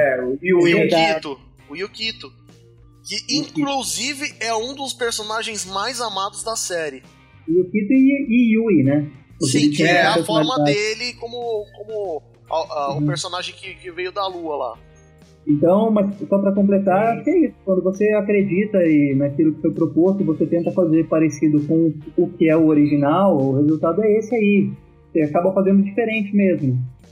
o Yukito. Que inclusive é um dos personagens mais amados da série. Yukito e Yui, né? Sim, que é a forma dele como o personagem que veio da lua lá. Então, mas só pra completar, que é isso. Quando você acredita naquilo que foi proposto, você tenta fazer parecido com o que é o original, o resultado é esse aí. Você acaba fazendo diferente mesmo.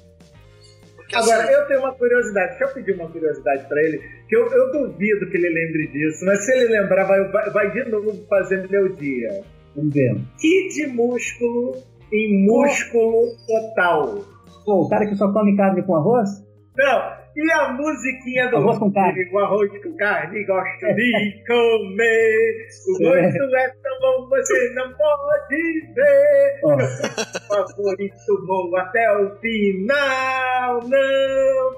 Agora, eu tenho uma curiosidade. Deixa eu pedir uma curiosidade pra ele, que eu duvido que ele lembre disso, mas se ele lembrar, vai de novo fazer meu dia. Vamos ver. Kid Músculo em músculo total. O cara que só come carne com arroz? Não, e a musiquinha do arroz com carne? O arroz com carne, gosto de comer. O gosto é tão bom, você não pode ver. Favorito bom até o final, não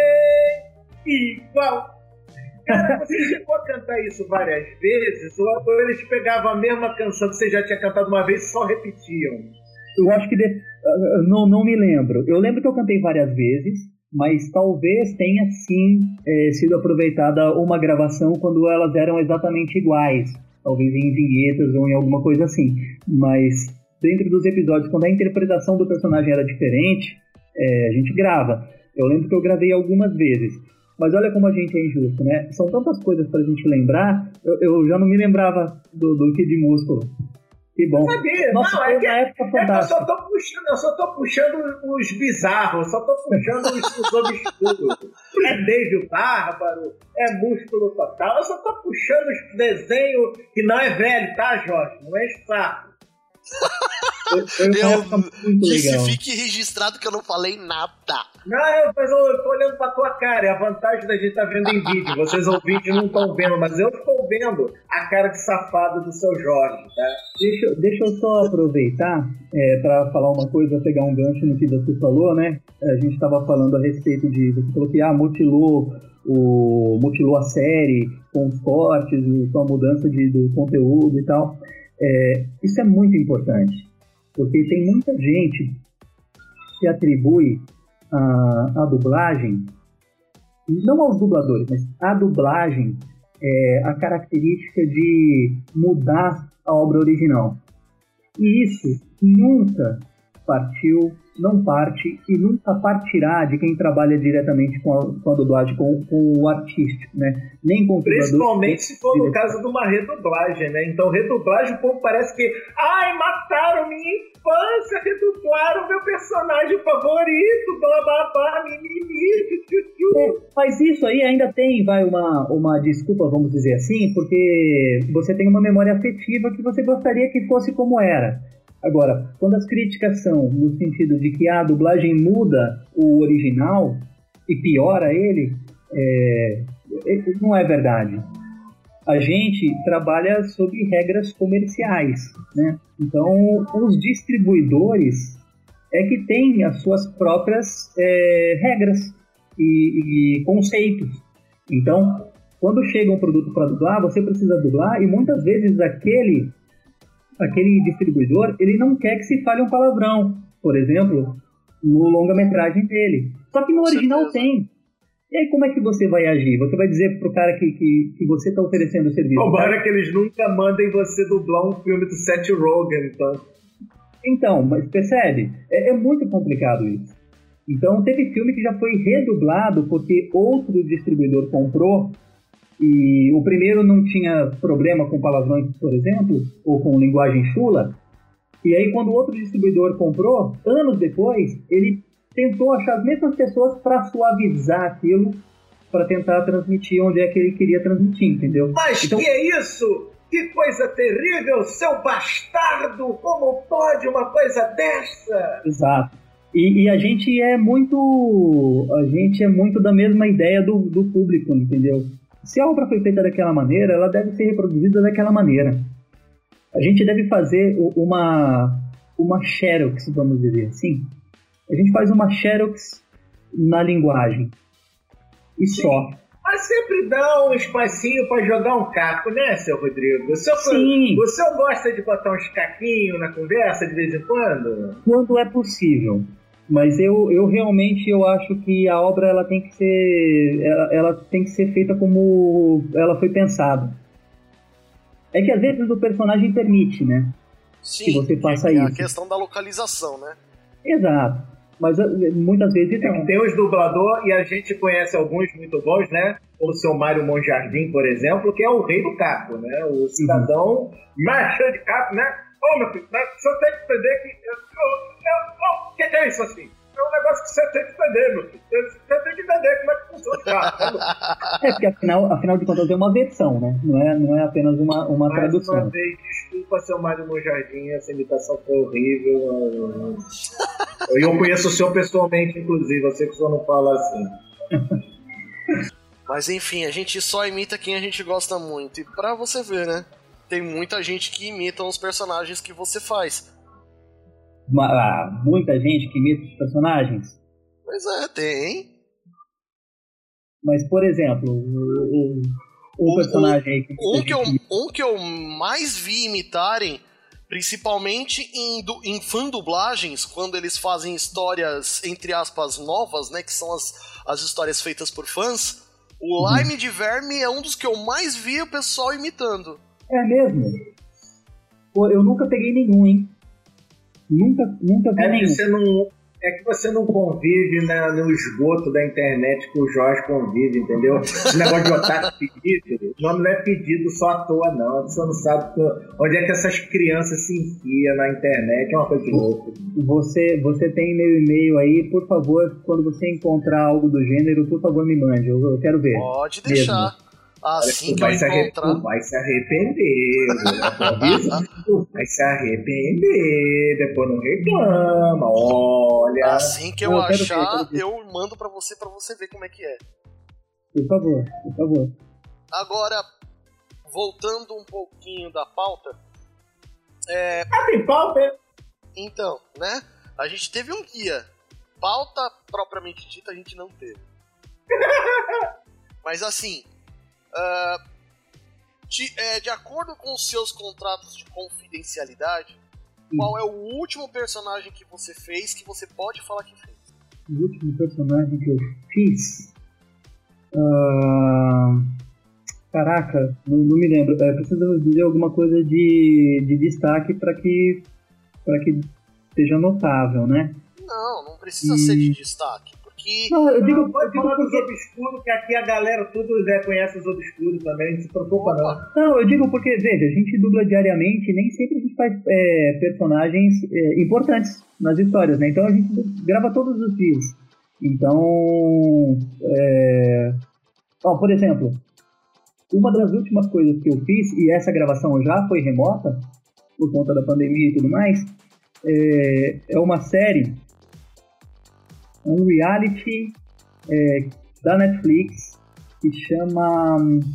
tem igual. Cara, você chegou a cantar isso várias vezes, ou eles pegavam a mesma canção que você já tinha cantado uma vez e só repetiam? Eu acho que não me lembro. Eu lembro que eu cantei várias vezes, mas talvez tenha sim sido aproveitada uma gravação quando elas eram exatamente iguais, talvez em vinhetas ou em alguma coisa assim. Mas dentro dos episódios, quando a interpretação do personagem era diferente, a gente grava. Eu lembro que eu gravei algumas vezes. Mas olha como a gente é injusto, né? São tantas coisas pra gente lembrar, eu já não me lembrava do Kid Músculo. Que bom. Nossa, não, foi uma época fantástica. Eu só tô puxando os bizarros, só tô puxando os obscuros. É Dave Bárbaro, é Músculo Total. Eu só tô puxando os desenhos que não é velho, tá, Jorge? Não é saco. Que se fique registrado que eu não falei nada. Não, mas eu tô olhando pra tua cara. É a vantagem da gente tá vendo em vídeo. Vocês ouvintes não estão vendo, mas eu estou vendo a cara de safado do seu Jorge, tá? Deixa eu só aproveitar pra falar uma coisa, pegar um gancho no que você falou, né? A gente tava falando a respeito de... Você falou que mutilou a série com os cortes, com a mudança do conteúdo e tal. Isso é muito importante, porque tem muita gente que atribui a dublagem, não aos dubladores, mas a dublagem a característica de mudar a obra original. E isso nunca partiu, não parte e nunca partirá de quem trabalha diretamente com a dublagem, com o artístico, né? Nem com o principalmente se for no caso de uma redublagem, né? Então, redublagem, o povo parece que mataram minha infância, redublaram meu personagem favorito, blá blá blá, mimimi, mas isso aí ainda tem, uma desculpa, vamos dizer assim, porque você tem uma memória afetiva que você gostaria que fosse como era. Agora, quando as críticas são no sentido de que a dublagem muda o original e piora ele, não é verdade. A gente trabalha sob regras comerciais, né? Então, os distribuidores é que têm as suas próprias regras e conceitos. Então, quando chega um produto para dublar, você precisa dublar e muitas vezes aquele distribuidor, ele não quer que se fale um palavrão, por exemplo, no longa-metragem dele. Só que no original tem. E aí como é que você vai agir? Você vai dizer pro cara que você está oferecendo o serviço? Tomara que eles nunca mandem você dublar um filme do Seth Rogen, então. Então, mas percebe? É muito complicado isso. Então teve filme que já foi redublado porque outro distribuidor comprou. E o primeiro não tinha problema com palavrões, por exemplo, ou com linguagem chula. E aí, quando o outro distribuidor comprou, anos depois, ele tentou achar as mesmas pessoas para suavizar aquilo, para tentar transmitir onde é que ele queria transmitir, entendeu? Mas então, que é isso? Que coisa terrível, seu bastardo! Como pode uma coisa dessa? Exato. E a gente é muito da mesma ideia do público, entendeu? Se a obra foi feita daquela maneira, ela deve ser reproduzida daquela maneira. A gente deve fazer uma xerox, vamos dizer assim. A gente faz uma xerox na linguagem. E sim, só. Mas sempre dá um espacinho para jogar um caco, né, seu Rodrigo? Sim. Você gosta de botar uns caquinhos na conversa de vez em quando? Quando é possível. Mas eu realmente acho que a obra ela tem que ser feita como ela foi pensada. É que às vezes o personagem permite, né? Sim, que você faça isso. É a questão da localização, né? Exato. Mas muitas vezes não. Tem os dubladores e a gente conhece alguns muito bons, né? Como o seu Mário Monjardim, por exemplo, que é o rei do caco, né? O cidadão marcha de caco, né? Meu filho, você tem que entender que... O que é isso assim? É um negócio que você tem que entender, meu filho. Você tem que entender como é que funciona o caco. Porque afinal de contas é uma versão, né? Não é apenas uma tradução. Mais uma vez, desculpa, seu Mário Monjardim, essa imitação foi horrível. Eu conheço o senhor pessoalmente, inclusive, eu sei que o senhor não fala assim. Mas enfim, a gente só imita quem a gente gosta muito. E pra você ver, né? Tem muita gente que imita os personagens que você faz. Muita gente que imita os personagens? Pois é, tem. Mas, por exemplo, o personagem aí um que eu mais vi imitarem, principalmente em fã-dublagens, quando eles fazem histórias, entre aspas, novas, né? Que são as histórias feitas por fãs. O Lime de Verme é um dos que eu mais vi o pessoal imitando. É mesmo? Pô, eu nunca peguei nenhum, hein? Nunca vi nenhum. É que você não convive no esgoto da internet que o Jorge convive, entendeu? Esse negócio de otaku pedido, o nome não é pedido só à toa, não. Você não sabe onde é que essas crianças se enfiam na internet, é uma coisa de louco. Você tem meu e-mail aí, por favor, quando você encontrar algo do gênero, por favor me mande, eu quero ver. Pode deixar. Mesmo. Assim que eu encontrar... Vai se arrepender, vai se arrepender, depois não reclama, olha. Assim que eu achar, eu mando pra você ver como é que é. Por favor. Agora, voltando um pouquinho da pauta... tem pauta? Então, né? A gente teve um guia. Pauta propriamente dita a gente não teve. Mas assim... de acordo com os seus contratos de confidencialidade, qual é o último personagem que você fez que você pode falar que fez? O último personagem que eu fiz? Caraca, não me lembro. Preciso dizer alguma coisa de destaque para que seja notável, né? Não precisa ser de destaque, porque... Não, eu digo pode falar dos obscuros, que aqui a galera tudo conhece os obscuros também, não se preocupa não. Não, eu digo porque, veja, a gente dubla diariamente e nem sempre a gente faz personagens importantes nas histórias, né? Então a gente grava todos os dias. Então, por exemplo, uma das últimas coisas que eu fiz, e essa gravação já foi remota, por conta da pandemia e tudo mais, é uma série, um reality da Netflix que chama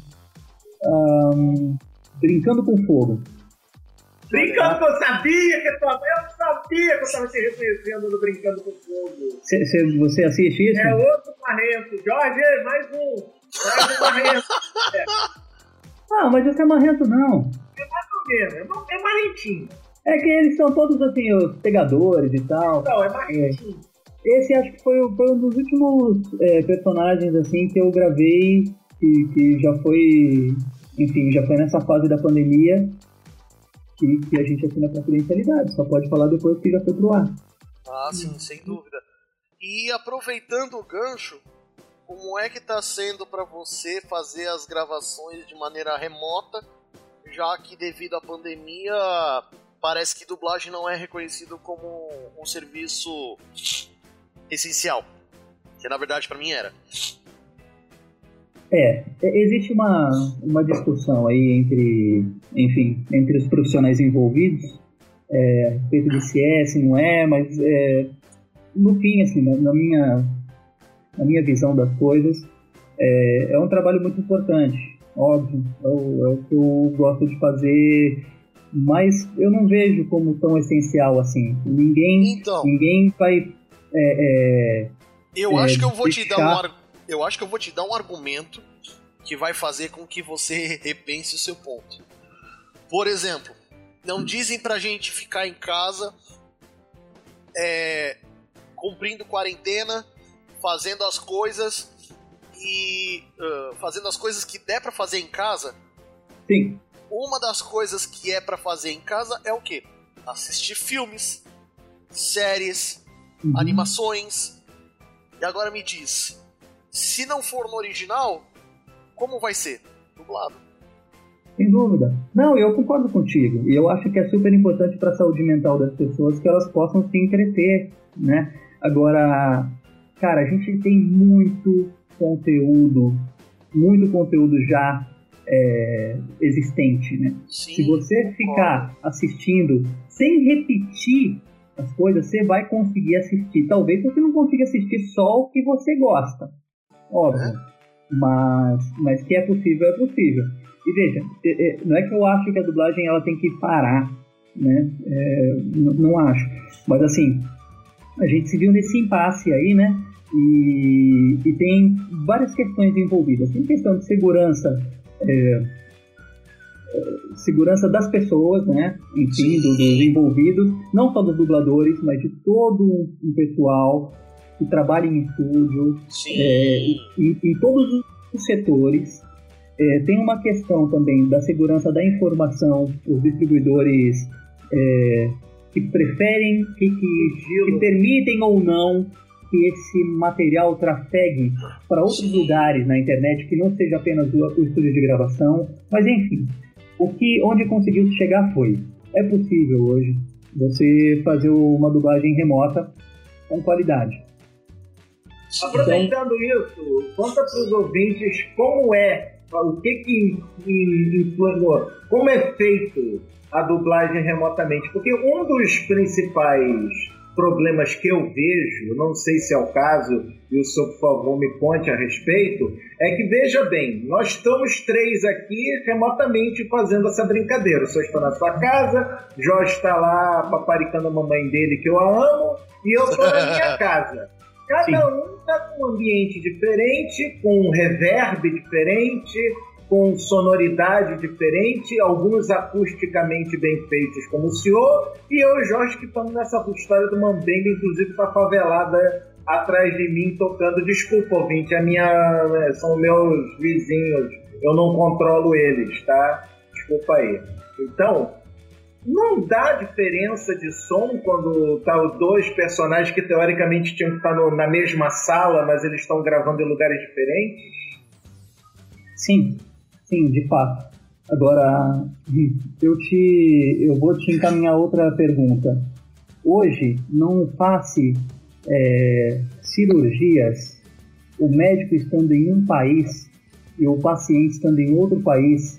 Brincando com Fogo. Brincando que eu sabia que tua mãe, eu sabia que eu estava te reconhecendo no Brincando com Fogo. Você assiste isso? É outro marrento. Jorge, mais um marrento. Mas esse é marrento não. É mais ou menos, é marrentinho. É que eles são todos assim, os pegadores e tal. Não, é marrentinho. Esse acho que foi um dos últimos personagens assim que eu gravei, que já foi, enfim, já foi nessa fase da pandemia. Que a gente assina confidencialidade, só pode falar depois que já foi pro ar. Ah, sim, sem dúvida. E aproveitando o gancho, como é que tá sendo para você fazer as gravações de maneira remota, já que devido à pandemia parece que dublagem não é reconhecido como um serviço essencial, que na verdade para mim era. Existe uma discussão aí entre os profissionais envolvidos, a respeito de se é, se não é, mas no fim, assim, na minha visão das coisas, é um trabalho muito importante, óbvio, é o que eu gosto de fazer, mas eu não vejo como tão essencial assim. Ninguém vai... Eu acho que eu vou te dar um argumento que vai fazer com que você repense o seu ponto. Por exemplo, não dizem pra gente ficar em casa cumprindo quarentena, fazendo as coisas que der pra fazer em casa. Sim. Uma das coisas que é pra fazer em casa é o quê? Assistir filmes, séries, animações. E agora me diz, se não for no original, como vai ser? Dublado. Sem dúvida. Não, eu concordo contigo. E eu acho que é super importante para a saúde mental das pessoas que elas possam se entreter, né? Agora, cara, a gente tem muito conteúdo já existente, né? Sim, se você ficar assistindo sem repetir as coisas, você vai conseguir assistir. Talvez você não consiga assistir só o que você gosta, óbvio, mas que é possível, é possível. E veja, não é que eu acho que a dublagem ela tem que parar, né? Não acho, mas assim, a gente se viu nesse impasse aí, né? E tem várias questões envolvidas. Tem questão de segurança, segurança das pessoas, né? Enfim, dos envolvidos, não só dos dubladores, mas de todo um pessoal que trabalha em estúdio, em todos os setores. Tem uma questão também da segurança da informação, os distribuidores que preferem, que permitem ou não que esse material trafegue para outros lugares na internet, que não seja apenas o estúdio de gravação, mas enfim, onde conseguiu chegar é possível hoje você fazer uma dublagem remota com qualidade. Aproveitando isso, conta para os ouvintes como como é feito a dublagem remotamente, porque um dos principais problemas que eu vejo, não sei se é o caso, e o senhor, por favor, me conte a respeito, é que, veja bem, nós estamos três aqui remotamente fazendo essa brincadeira. O senhor está na sua casa, Jorge está lá paparicando a mamãe dele, que eu a amo, e eu estou na minha casa. Cada um está com um ambiente diferente, com um reverb diferente, com sonoridade diferente, alguns acusticamente bem feitos como o senhor, e eu e o Jorge que estamos nessa história do Mambembe, inclusive com a favelada atrás de mim tocando. Desculpa, ouvinte, são meus vizinhos eu não controlo eles, tá? Desculpa aí. Então, não dá diferença de som quando tá os dois personagens que teoricamente tinham que estar na mesma sala, mas eles estão gravando em lugares diferentes? Sim, de fato. Agora, eu vou te encaminhar outra pergunta. Hoje, não faço cirurgias, o médico estando em um país e o paciente estando em outro país,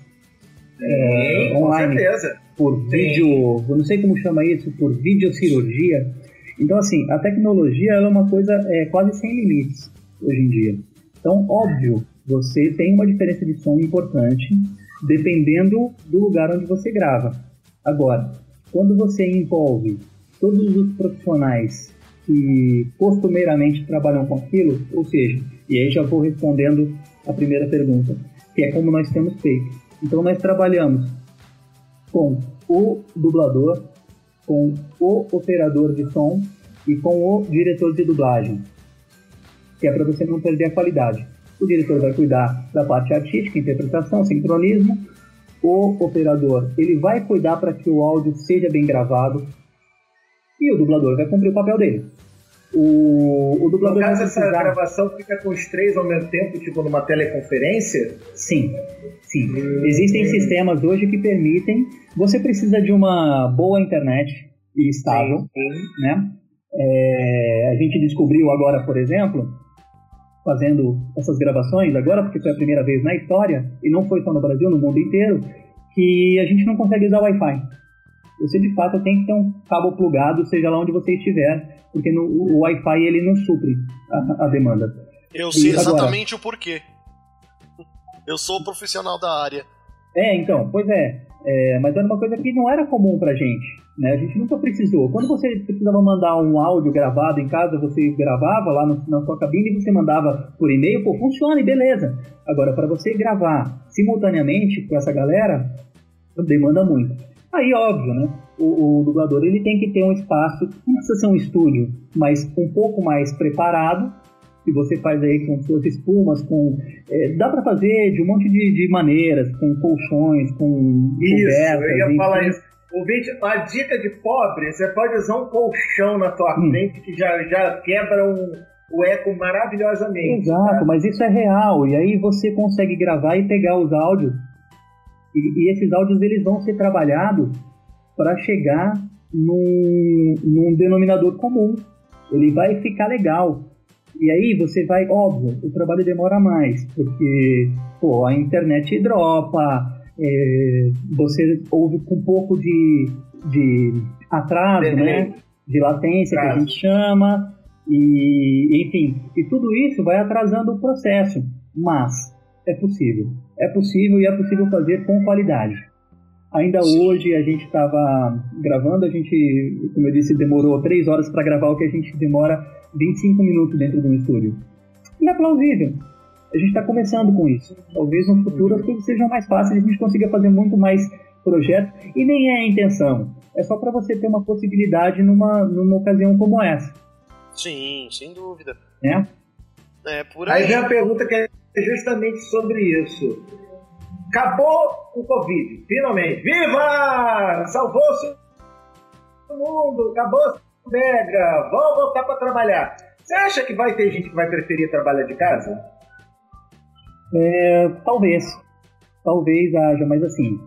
online, com certeza. por vídeo, eu não sei como chama isso, por videocirurgia. Então, assim, a tecnologia ela é uma coisa quase sem limites hoje em dia. Então, óbvio, você tem uma diferença de som importante, dependendo do lugar onde você grava. Agora, quando você envolve todos os profissionais que costumeiramente trabalham com aquilo, ou seja, e aí já vou respondendo a primeira pergunta, que é como nós temos feito. Então, nós trabalhamos com o dublador, com o operador de som e com o diretor de dublagem, que é para você não perder a qualidade. O diretor vai cuidar da parte artística, interpretação, sincronismo. O operador, ele vai cuidar para que o áudio seja bem gravado. E o dublador vai cumprir o papel dele. O dublador, no caso, essa gravação fica com os três ao mesmo tempo, tipo numa teleconferência? Sim. Existem sistemas hoje que permitem. Você precisa de uma boa internet e estável, né? A gente descobriu agora, por exemplo, fazendo essas gravações agora, porque foi a primeira vez na história, e não foi só no Brasil, no mundo inteiro, que a gente não consegue usar Wi-Fi. Você, de fato, tem que ter um cabo plugado, seja lá onde você estiver, porque o Wi-Fi ele não supre a demanda. Eu sei exatamente o porquê. Eu sou profissional da área. Então, pois mas era uma coisa que não era comum pra gente, né? A gente nunca precisou. Quando você precisava mandar um áudio gravado em casa, você gravava lá na sua cabine e você mandava por e-mail, funciona e beleza. Agora, para você gravar simultaneamente com essa galera, demanda muito. Aí, óbvio, né? O dublador ele tem que ter um espaço, não precisa ser um estúdio, mas um pouco mais preparado, que você faz aí com suas espumas, dá para fazer de um monte de maneiras, com colchões, com cobertas. Isso, eu ia falar isso. Ouvinte, a dica de pobre, você pode usar um colchão na tua frente que já quebra o eco maravilhosamente. Exato, mas isso é real, e aí você consegue gravar e pegar os áudios, e esses áudios eles vão ser trabalhados para chegar num denominador comum. Ele vai ficar legal. E aí você vai, óbvio, o trabalho demora mais, porque a internet dropa, você ouve com um pouco de atraso, né? De latência, que a gente chama, e enfim, e tudo isso vai atrasando o processo, mas é possível e é possível fazer com qualidade. Ainda hoje a gente estava gravando, a gente, como eu disse, demorou 3 horas para gravar o que a gente demora 25 minutos dentro de um estúdio. E é plausível. A gente está começando com isso. Talvez no futuro as coisas sejam mais fáceis e a gente consiga fazer muito mais projetos. E nem é a intenção. É só para você ter uma possibilidade numa ocasião como essa. Sim, sem dúvida. Por aí. Aí vem a pergunta que é justamente sobre isso. Acabou o Covid, finalmente. Viva! Salvou-se o mundo, acabou-se a regra, vamos voltar para trabalhar. Você acha que vai ter gente que vai preferir trabalhar de casa? Talvez haja, mas assim,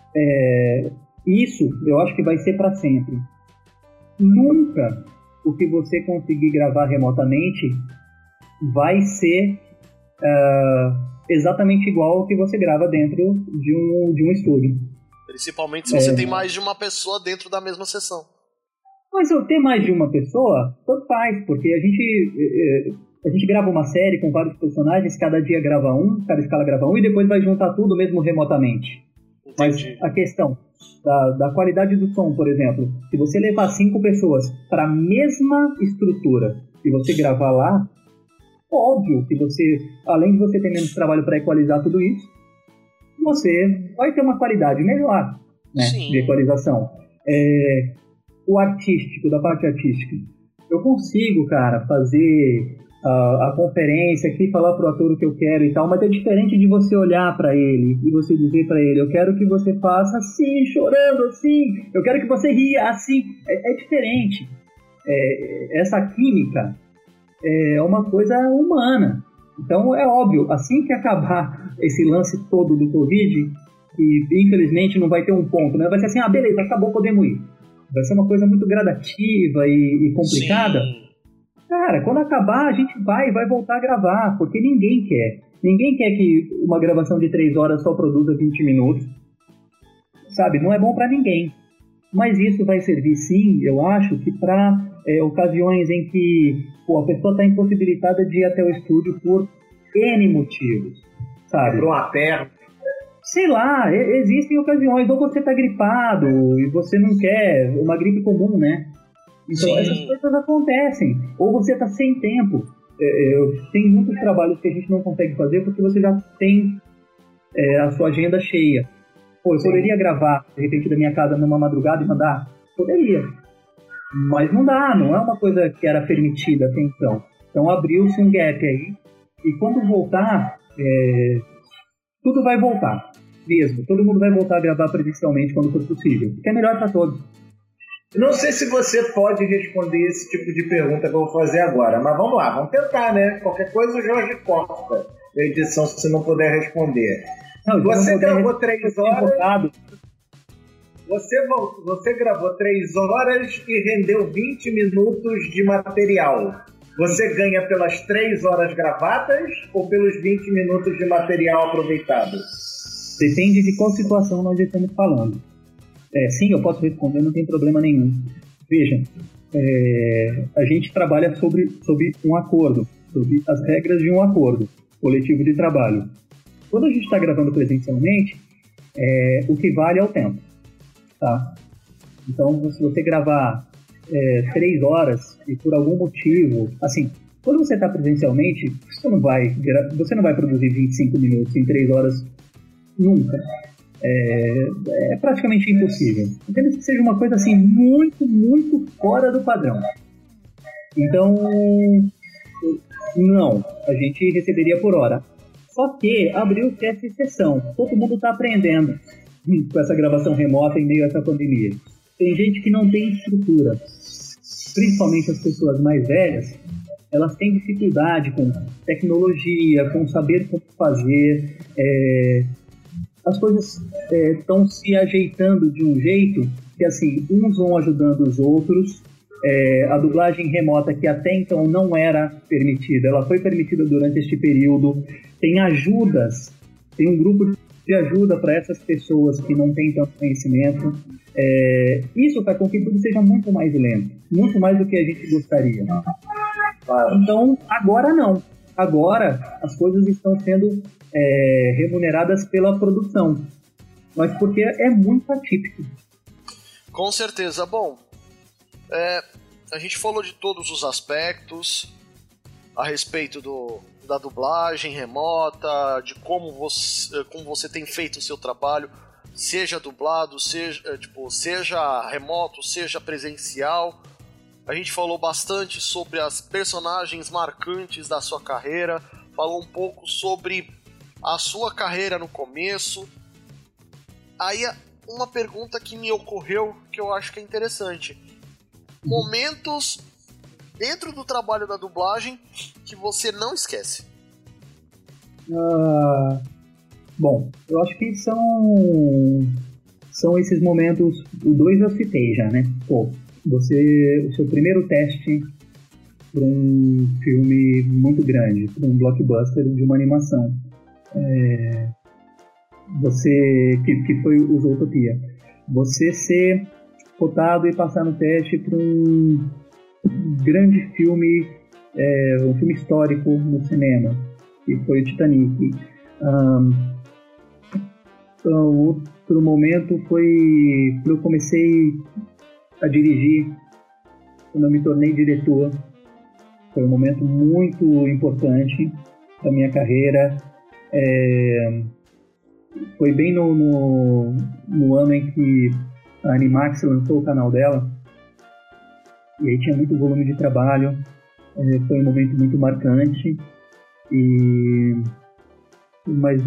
isso eu acho que vai ser para sempre. Nunca o que você conseguir gravar remotamente vai ser exatamente igual ao que você grava dentro de um estúdio. Principalmente se você tem mais de uma pessoa dentro da mesma sessão. Mas eu ter mais de uma pessoa, tanto faz, porque a gente grava uma série com vários personagens, cada dia grava um, cada escala grava um, e depois vai juntar tudo mesmo remotamente. Entendi. Mas a questão da qualidade do som, por exemplo, se você levar 5 pessoas para a mesma estrutura e você gravar lá, óbvio que você, além de você ter menos trabalho para equalizar tudo isso, você vai ter uma qualidade melhor, né, de equalização. O artístico, da parte artística, eu consigo, cara, fazer a conferência aqui, falar pro ator o que eu quero e tal, mas é diferente de você olhar para ele e você dizer para ele, eu quero que você faça assim, chorando assim, eu quero que você ria assim. É diferente. Essa química é uma coisa humana. Então é óbvio, assim que acabar esse lance todo do Covid, e infelizmente não vai ter um ponto, né? Vai ser assim, beleza, acabou, podemos ir. Vai ser uma coisa muito gradativa e complicada. Sim. Cara, quando acabar, a gente vai voltar a gravar, porque ninguém quer. Ninguém quer que uma gravação de 3 horas só produza 20 minutos. Sabe, não é bom pra ninguém. Mas isso vai servir, sim, eu acho, que para ocasiões em que a pessoa está impossibilitada de ir até o estúdio por N motivos, sabe? Por uma perna. Sei lá, existem ocasiões, ou você está gripado e você não quer, uma gripe comum, né? Então sim, essas coisas acontecem. Ou você está sem tempo. Tem muitos trabalhos que a gente não consegue fazer porque você já tem a sua agenda cheia. Eu poderia gravar, de repente, da minha casa numa madrugada e mandar? Poderia. Mas não dá, não é uma coisa que era permitida até então. Então abriu-se um gap aí. E quando voltar, tudo vai voltar. Mesmo. Todo mundo vai voltar a gravar presencialmente quando for possível. Que é melhor para todos. Não sei se você pode responder esse tipo de pergunta que eu vou fazer agora, mas vamos lá, vamos tentar, né? Qualquer coisa o Jorge corta a edição se não puder responder. Não, você gravou 3 horas. Você gravou 3 horas e rendeu 20 minutos de material. Você ganha pelas 3 horas gravadas ou pelos 20 minutos de material aproveitado? Depende de qual situação nós estamos falando. Sim, eu posso responder, não tem problema nenhum. Vejam, a gente trabalha sobre um acordo, sobre as regras de um acordo coletivo de trabalho. Quando a gente está gravando presencialmente, o que vale é o tempo. Tá? Então, se você gravar 3 horas e por algum motivo, assim, quando você está presencialmente, você não vai produzir 25 minutos em 3 horas nunca. É praticamente impossível. Entende que seja uma coisa assim muito, muito fora do padrão. Então, não, a gente receberia por hora. Só que abriu-se essa exceção. Todo mundo está aprendendo com essa gravação remota em meio a essa pandemia. Tem gente que não tem estrutura, principalmente as pessoas mais velhas. Elas têm dificuldade com tecnologia, com saber como fazer. As coisas estão se ajeitando de um jeito que, assim, uns vão ajudando os outros. A dublagem remota, que até então não era permitida, ela foi permitida durante este período. Tem ajudas, tem um grupo de ajuda para essas pessoas que não têm tanto conhecimento. Isso faz com que tudo seja muito mais lento, muito mais do que a gente gostaria. Então, agora não. Agora as coisas estão sendo remuneradas pela produção, mas porque é muito atípico. Com certeza. Bom, a gente falou de todos os aspectos a respeito da dublagem remota, de como você tem feito o seu trabalho, seja dublado, seja remoto, seja presencial. A gente falou bastante sobre as personagens marcantes da sua carreira, falou um pouco sobre a sua carreira no começo. Aí uma pergunta que me ocorreu, que eu acho que é interessante. Momentos dentro do trabalho da dublagem que você não esquece. Bom, eu acho que são esses momentos, os 2 eu citei já, né? O seu primeiro teste para um filme muito grande, para um blockbuster de uma animação, que foi o Zootopia. Você ser cotado e passar no teste para um grande filme, um filme histórico no cinema, que foi o Titanic. Outro momento foi quando eu comecei a dirigir, quando eu me tornei diretor. Foi um momento muito importante da minha carreira. Foi bem no ano em que a Animax lançou o canal dela, e aí tinha muito volume de trabalho, foi um momento muito marcante. E mais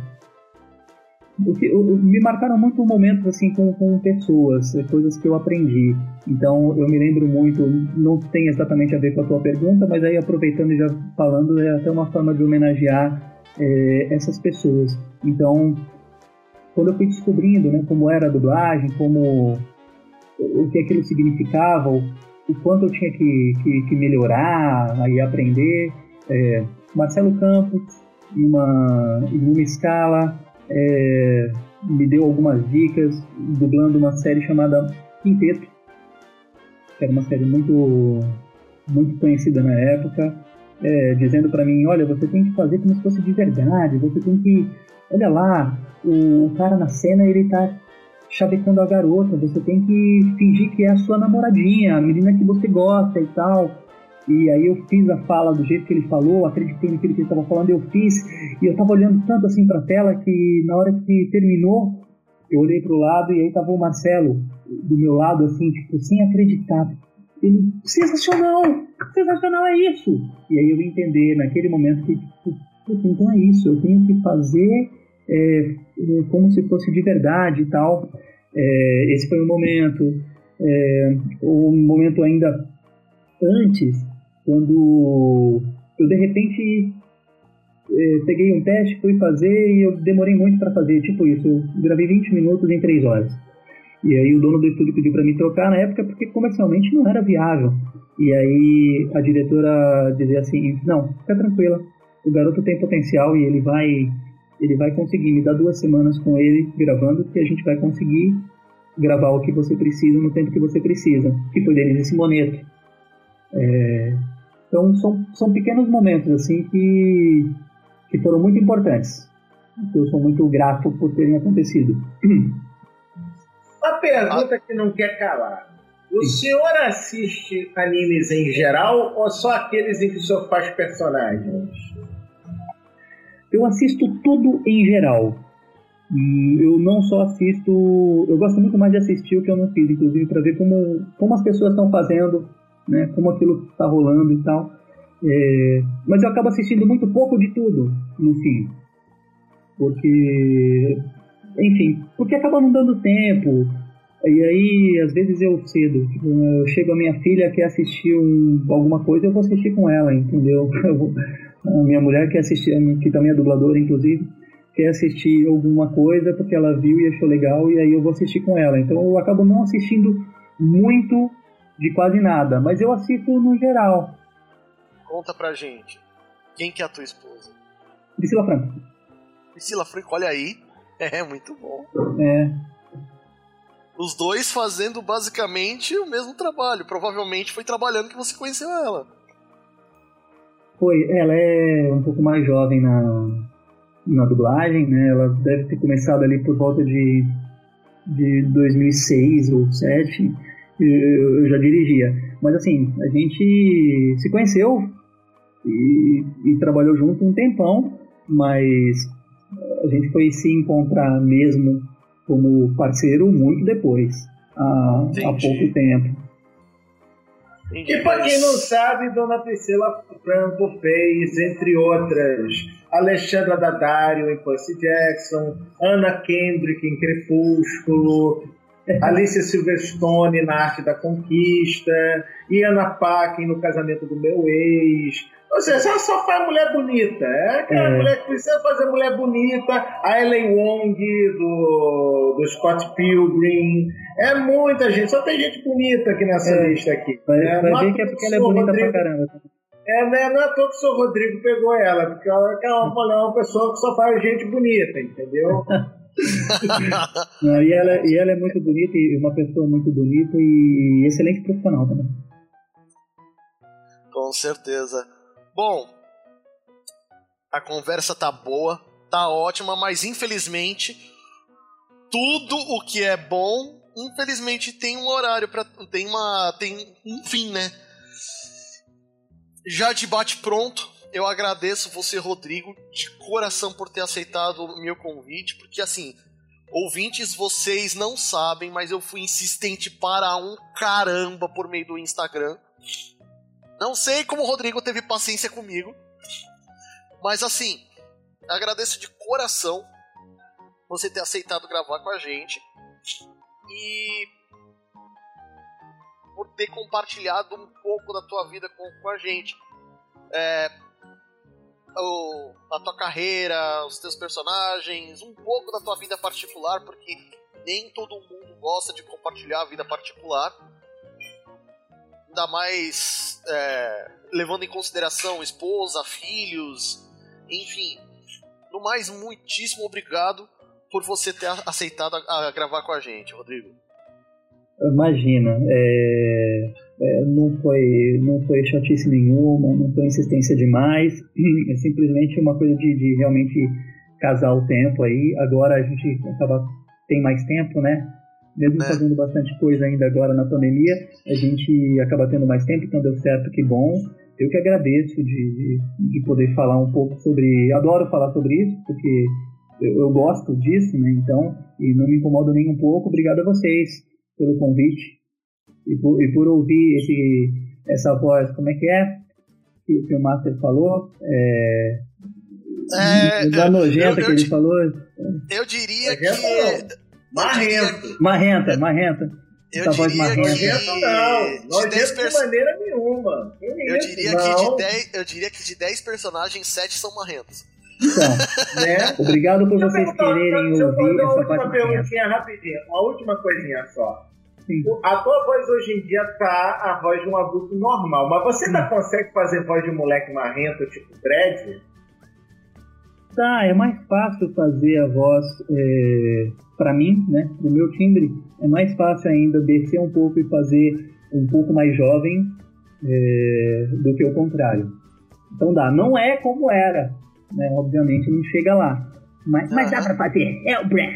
me marcaram muito momentos assim com pessoas, coisas que eu aprendi. Então eu me lembro muito, não tem exatamente a ver com a tua pergunta, mas aí aproveitando e já falando, é até uma forma de homenagear essas pessoas. Então, quando eu fui descobrindo, né, como era a dublagem, o que aquilo significava, o quanto eu tinha que melhorar e aprender, Marcelo Campos, em uma escala, me deu algumas dicas, dublando uma série chamada Quinteto, que era uma série muito, muito conhecida na época, dizendo para mim, olha, você tem que fazer como se fosse de verdade, você tem que, olha lá, o cara na cena, ele tá chavecando a garota, você tem que fingir que é a sua namoradinha, a menina que você gosta e tal. E aí eu fiz a fala do jeito que ele falou, acreditei naquilo que ele estava falando, eu fiz, e eu tava olhando tanto assim pra tela que na hora que terminou, eu olhei pro lado e aí tava o Marcelo do meu lado, assim, tipo, sem acreditar. Ele, sensacional é isso! E aí eu vim entender naquele momento que, tipo, então é isso, eu tenho que fazer como se fosse de verdade e tal. Esse foi um momento. Um momento ainda antes, quando eu de repente peguei um teste, fui fazer e eu demorei muito para fazer, tipo isso, eu gravei 20 minutos em 3 horas. E aí o dono do estúdio pediu para me trocar na época porque comercialmente não era viável. E aí a diretora dizia assim, não, fica tranquila, o garoto tem potencial e ele vai conseguir, me dar 2 semanas com ele gravando, que a gente vai conseguir gravar o que você precisa no tempo que você precisa, que foi Denise Simoneto. Então são pequenos momentos assim que foram muito importantes. Eu sou muito grato por terem acontecido. Uma pergunta que não quer calar. O senhor assiste animes em geral ou só aqueles em que o senhor faz personagens? Eu assisto tudo em geral. Eu não só assisto... Eu gosto muito mais de assistir o que eu não fiz, inclusive, para ver como as pessoas estão fazendo, né, como aquilo está rolando e tal. Mas eu acabo assistindo muito pouco de tudo, no fim. Porque acaba não dando tempo. E aí, às vezes eu cedo. Tipo, eu chego, a minha filha quer assistir alguma coisa, eu vou assistir com ela, entendeu? A minha mulher quer assistir, que também é dubladora, inclusive, quer assistir alguma coisa porque ela viu e achou legal, e aí eu vou assistir com ela. Então eu acabo não assistindo muito de quase nada, mas eu assisto no geral. Conta pra gente, quem que é a tua esposa? Priscila Franco. Priscila Franco, olha aí, muito bom. Os dois fazendo basicamente o mesmo trabalho, provavelmente foi trabalhando que você conheceu ela. Ela é um pouco mais jovem na dublagem, né? Ela deve ter começado ali por volta de 2006 ou 2007. Eu já dirigia. Mas assim, a gente se conheceu e trabalhou junto um tempão, mas a gente foi se encontrar mesmo como parceiro muito depois, há pouco tempo. E para quem não sabe, Dona Priscila Franco fez, entre outras, Alexandra Daddario em Percy Jackson, Anna Kendrick em Crepúsculo, Alicia Silverstone na Arte da Conquista, e Anna Paquin no Casamento do Meu Ex. Ou seja, ela só faz mulher bonita. Aquela mulher que precisa fazer mulher bonita. A Ellen Wong do Scott Pilgrim. É muita gente. Só tem gente bonita aqui nessa lista aqui. Vai ver que é porque ela é bonita pra caramba. Não é à toa que o Sr. Rodrigo pegou ela. Porque ela é uma pessoa que só faz gente bonita, entendeu? Não, e ela é muito bonita, e uma pessoa muito bonita e excelente profissional também. Com certeza. Bom, a conversa tá boa, tá ótima, mas infelizmente tudo o que é bom, infelizmente tem um horário tem um fim, né? Já de bate pronto, eu agradeço você, Rodrigo, de coração por ter aceitado o meu convite, porque assim, ouvintes, vocês não sabem, mas eu fui insistente para um caramba por meio do Instagram. Não sei como o Rodrigo teve paciência comigo, mas assim, agradeço de coração você ter aceitado gravar com a gente e por ter compartilhado um pouco da tua vida com a gente. A tua carreira, os teus personagens, um pouco da tua vida particular, porque nem todo mundo gosta de compartilhar a vida particular. Ainda mais levando em consideração esposa, filhos, enfim. No mais, muitíssimo obrigado por você ter aceitado a gravar com a gente, Rodrigo. Imagina, não foi chatice nenhuma, não foi insistência demais, é simplesmente uma coisa de realmente casar o tempo aí. Agora a gente tem mais tempo, né? Mesmo fazendo bastante coisa ainda agora na pandemia, a gente acaba tendo mais tempo, então deu certo, que bom. Eu que agradeço de poder falar um pouco sobre... Adoro falar sobre isso, porque eu gosto disso, né? Então, e não me incomodo nem um pouco. Obrigado a vocês pelo convite e por ouvir essa voz, como é que o Master falou? Da nojenta que ele falou. Eu diria que... Marrenta. Eu diria que... Nojento de maneira nenhuma. Eu diria que de 10 personagens, 7 são marrentos. Então, né? Obrigado por vocês quererem ouvir essa parte. Uma perguntinha rapidinho, uma última coisinha só. Sim. A tua voz hoje em dia tá a voz de um adulto normal, mas você ainda consegue fazer voz de um moleque marrento, tipo Dredd? Tá, é mais fácil fazer a voz, pra mim, né, pro meu timbre, é mais fácil ainda descer um pouco e fazer um pouco mais jovem do que o contrário. Então dá, não é como era, né, obviamente não chega lá, mas dá pra fazer, é o Brad.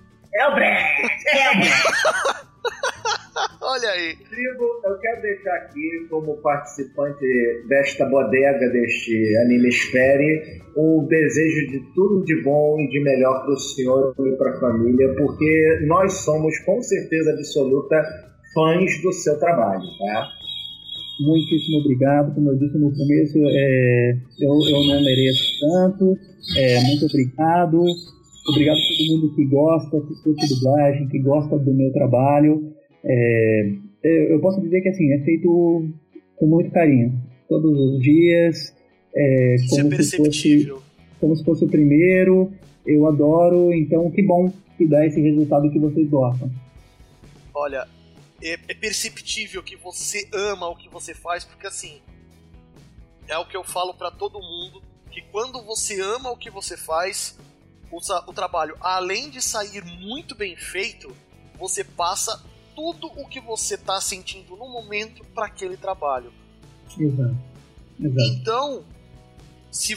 Olha aí. Rodrigo, eu quero deixar aqui, como participante desta bodega, deste Animesfere, um desejo de tudo de bom e de melhor para o senhor e para a família, porque nós somos, com certeza absoluta, fãs do seu trabalho, tá? Muitíssimo obrigado. Como eu disse no começo, eu não mereço tanto. Muito obrigado. Obrigado a todo mundo que gosta, que curte dublagem, que gosta do meu trabalho. Eu posso dizer que assim, é feito com muito carinho, todos os dias, Isso é perceptível. Como se fosse o primeiro. Eu adoro, então que bom que dá esse resultado que vocês gostam. Olha, é perceptível que você ama o que você faz, porque assim, é o que eu falo pra todo mundo, que quando você ama o que você faz, o trabalho, além de sair muito bem feito, você passa tudo o que você está sentindo no momento para aquele trabalho. Exato. Então, se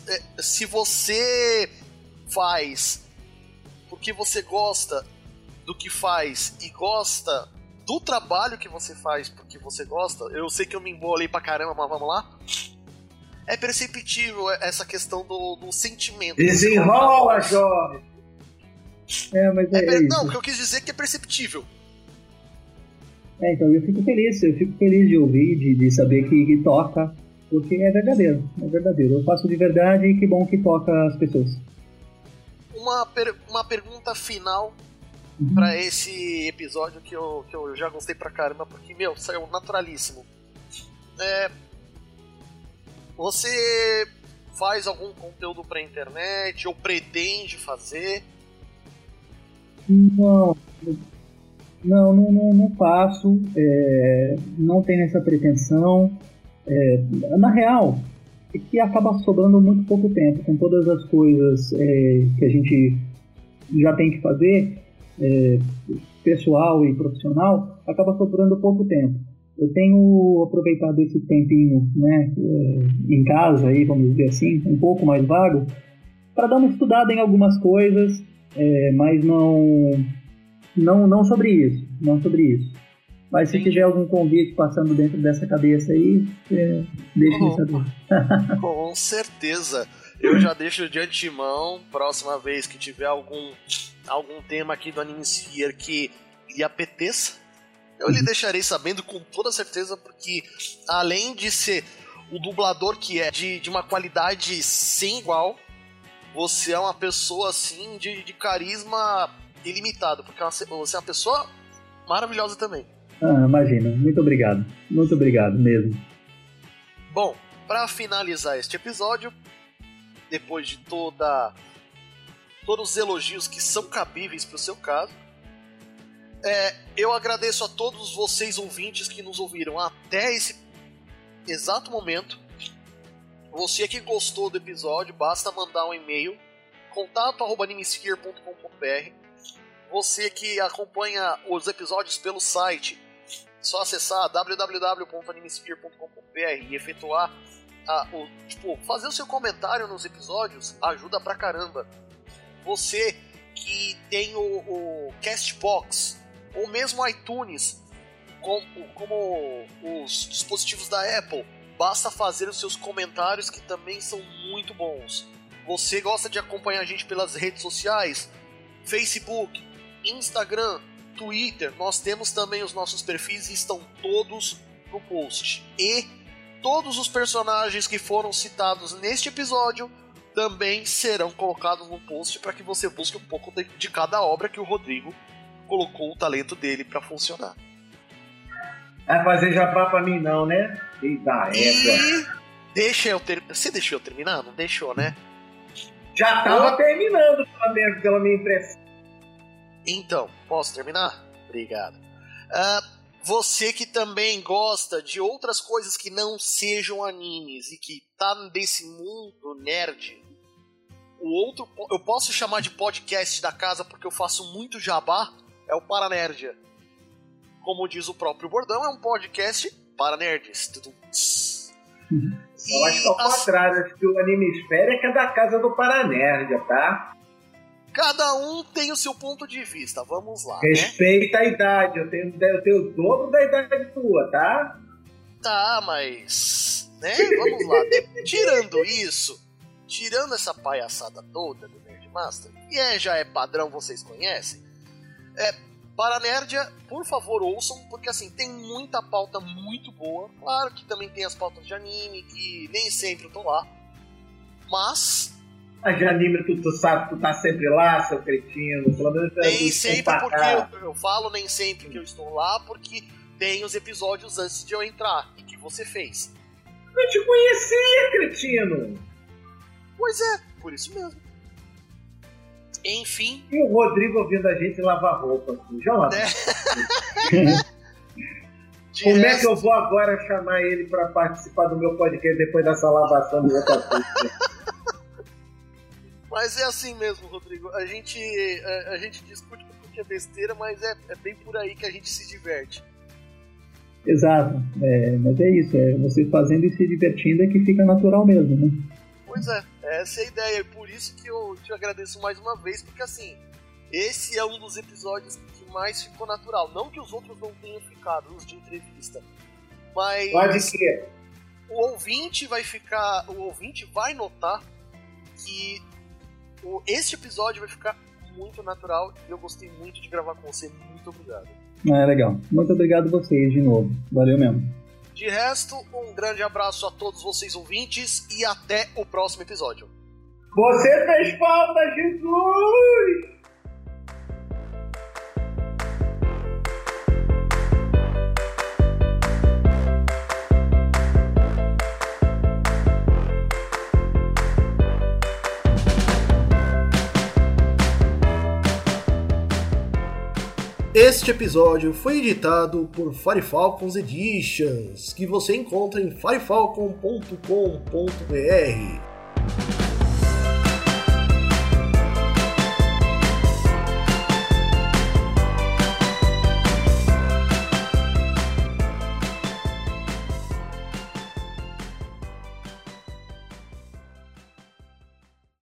você faz porque você gosta do que faz e gosta do trabalho que você faz porque você gosta, eu sei que eu me embolei pra caramba, mas vamos lá. É perceptível essa questão do sentimento. Desenrola, jovem! Mas não, o que eu quis dizer é que é perceptível. Então eu fico feliz de ouvir, de saber que toca, porque é verdadeiro. Eu faço de verdade e que bom que toca as pessoas. Uma pergunta final pra esse episódio que eu já gostei pra caramba, porque, saiu naturalíssimo. Você faz algum conteúdo pra internet ou pretende fazer? Não faço, não tenho essa pretensão. Na real, é que acaba sobrando muito pouco tempo com todas as coisas que a gente já tem que fazer, pessoal e profissional, acaba sobrando pouco tempo. Eu tenho aproveitado esse tempinho, né, em casa, aí, vamos dizer assim, um pouco mais vago, para dar uma estudada em algumas coisas, mas não sobre isso. Mas se tiver algum convite passando dentro dessa cabeça aí, deixe-me saber. Com certeza. Eu já deixo de antemão, próxima vez que tiver algum tema aqui do Animesphere que lhe apeteça, Eu lhe deixarei sabendo com toda certeza, porque além de ser o dublador que é de uma qualidade sem igual, você é uma pessoa assim de carisma ilimitado, porque você é uma pessoa maravilhosa também. Imagina, muito obrigado mesmo. Bom, para finalizar este episódio, depois de todos os elogios que são cabíveis para o seu caso, eu agradeço a todos vocês ouvintes que nos ouviram até esse exato momento. Você que gostou do episódio, basta mandar um e-mail, contato@animesphere.com.br. Você que acompanha os episódios pelo site, só acessar www.animesphere.com.br e efetuar fazer o seu comentário nos episódios ajuda pra caramba. Você que tem o Castbox ou mesmo o iTunes, como os dispositivos da Apple, basta fazer os seus comentários que também são muito bons. Você gosta de acompanhar a gente pelas redes sociais, Facebook, Instagram, Twitter, nós temos também os nossos perfis e estão todos no post. E todos os personagens que foram citados neste episódio também serão colocados no post para que você busque um pouco de cada obra que o Rodrigo colocou o talento dele para funcionar. Vai fazer jabá pra mim não, né? Eita, Você deixou eu terminar? Não deixou, né? Já tava terminando, pela minha impressão. Então, posso terminar? Obrigado. Você que também gosta de outras coisas que não sejam animes e que tá desse mundo nerd, eu posso chamar de podcast da casa porque eu faço muito jabá, é o Paranerdia. Como diz o próprio bordão, é um podcast para nerds. Eu acho que ao contrário, acho que o Animesphere é da casa do Paranerdia, tá? Cada um tem o seu ponto de vista, vamos lá. Respeita a idade, eu tenho o dobro da idade tua, tá? Tá, mas... né? Vamos lá. Tirando essa palhaçada toda do Nerdmaster, que já é padrão, vocês conhecem, Paranerdia, por favor, ouçam, porque assim, tem muita pauta muito boa. Claro que também tem as pautas de anime, que nem sempre eu tô lá, mas... Mas de anime tu sabe, tu tá sempre lá, seu cretino. Pelo menos nem sempre, porque eu falo nem sempre que eu estou lá, porque tem os episódios antes de eu entrar, e que você fez. Eu te conhecia, cretino! Pois é, por isso mesmo. Enfim... E o Rodrigo ouvindo a gente lavar roupa, suja lá. Como é que eu vou agora chamar ele pra participar do meu podcast depois dessa lavação de outra coisa? Mas é assim mesmo, Rodrigo. A gente discute porque é besteira, mas é bem por aí que a gente se diverte. Exato. Mas é isso. Você fazendo e se divertindo é que fica natural mesmo, né? Pois é. Essa é a ideia. E por isso que eu te agradeço mais uma vez, porque assim, esse é um dos episódios que mais ficou natural. Não que os outros não tenham ficado, os de entrevista. Mas... Pode que o ouvinte vai notar que este episódio vai ficar muito natural e eu gostei muito de gravar com você. Muito obrigado. Legal. Muito obrigado a vocês de novo. Valeu mesmo. De resto, um grande abraço a todos vocês ouvintes e até o próximo episódio. Você fez falta, Jesus! Este episódio foi editado por Firefalcons Editions, que você encontra em firefalcon.com.br.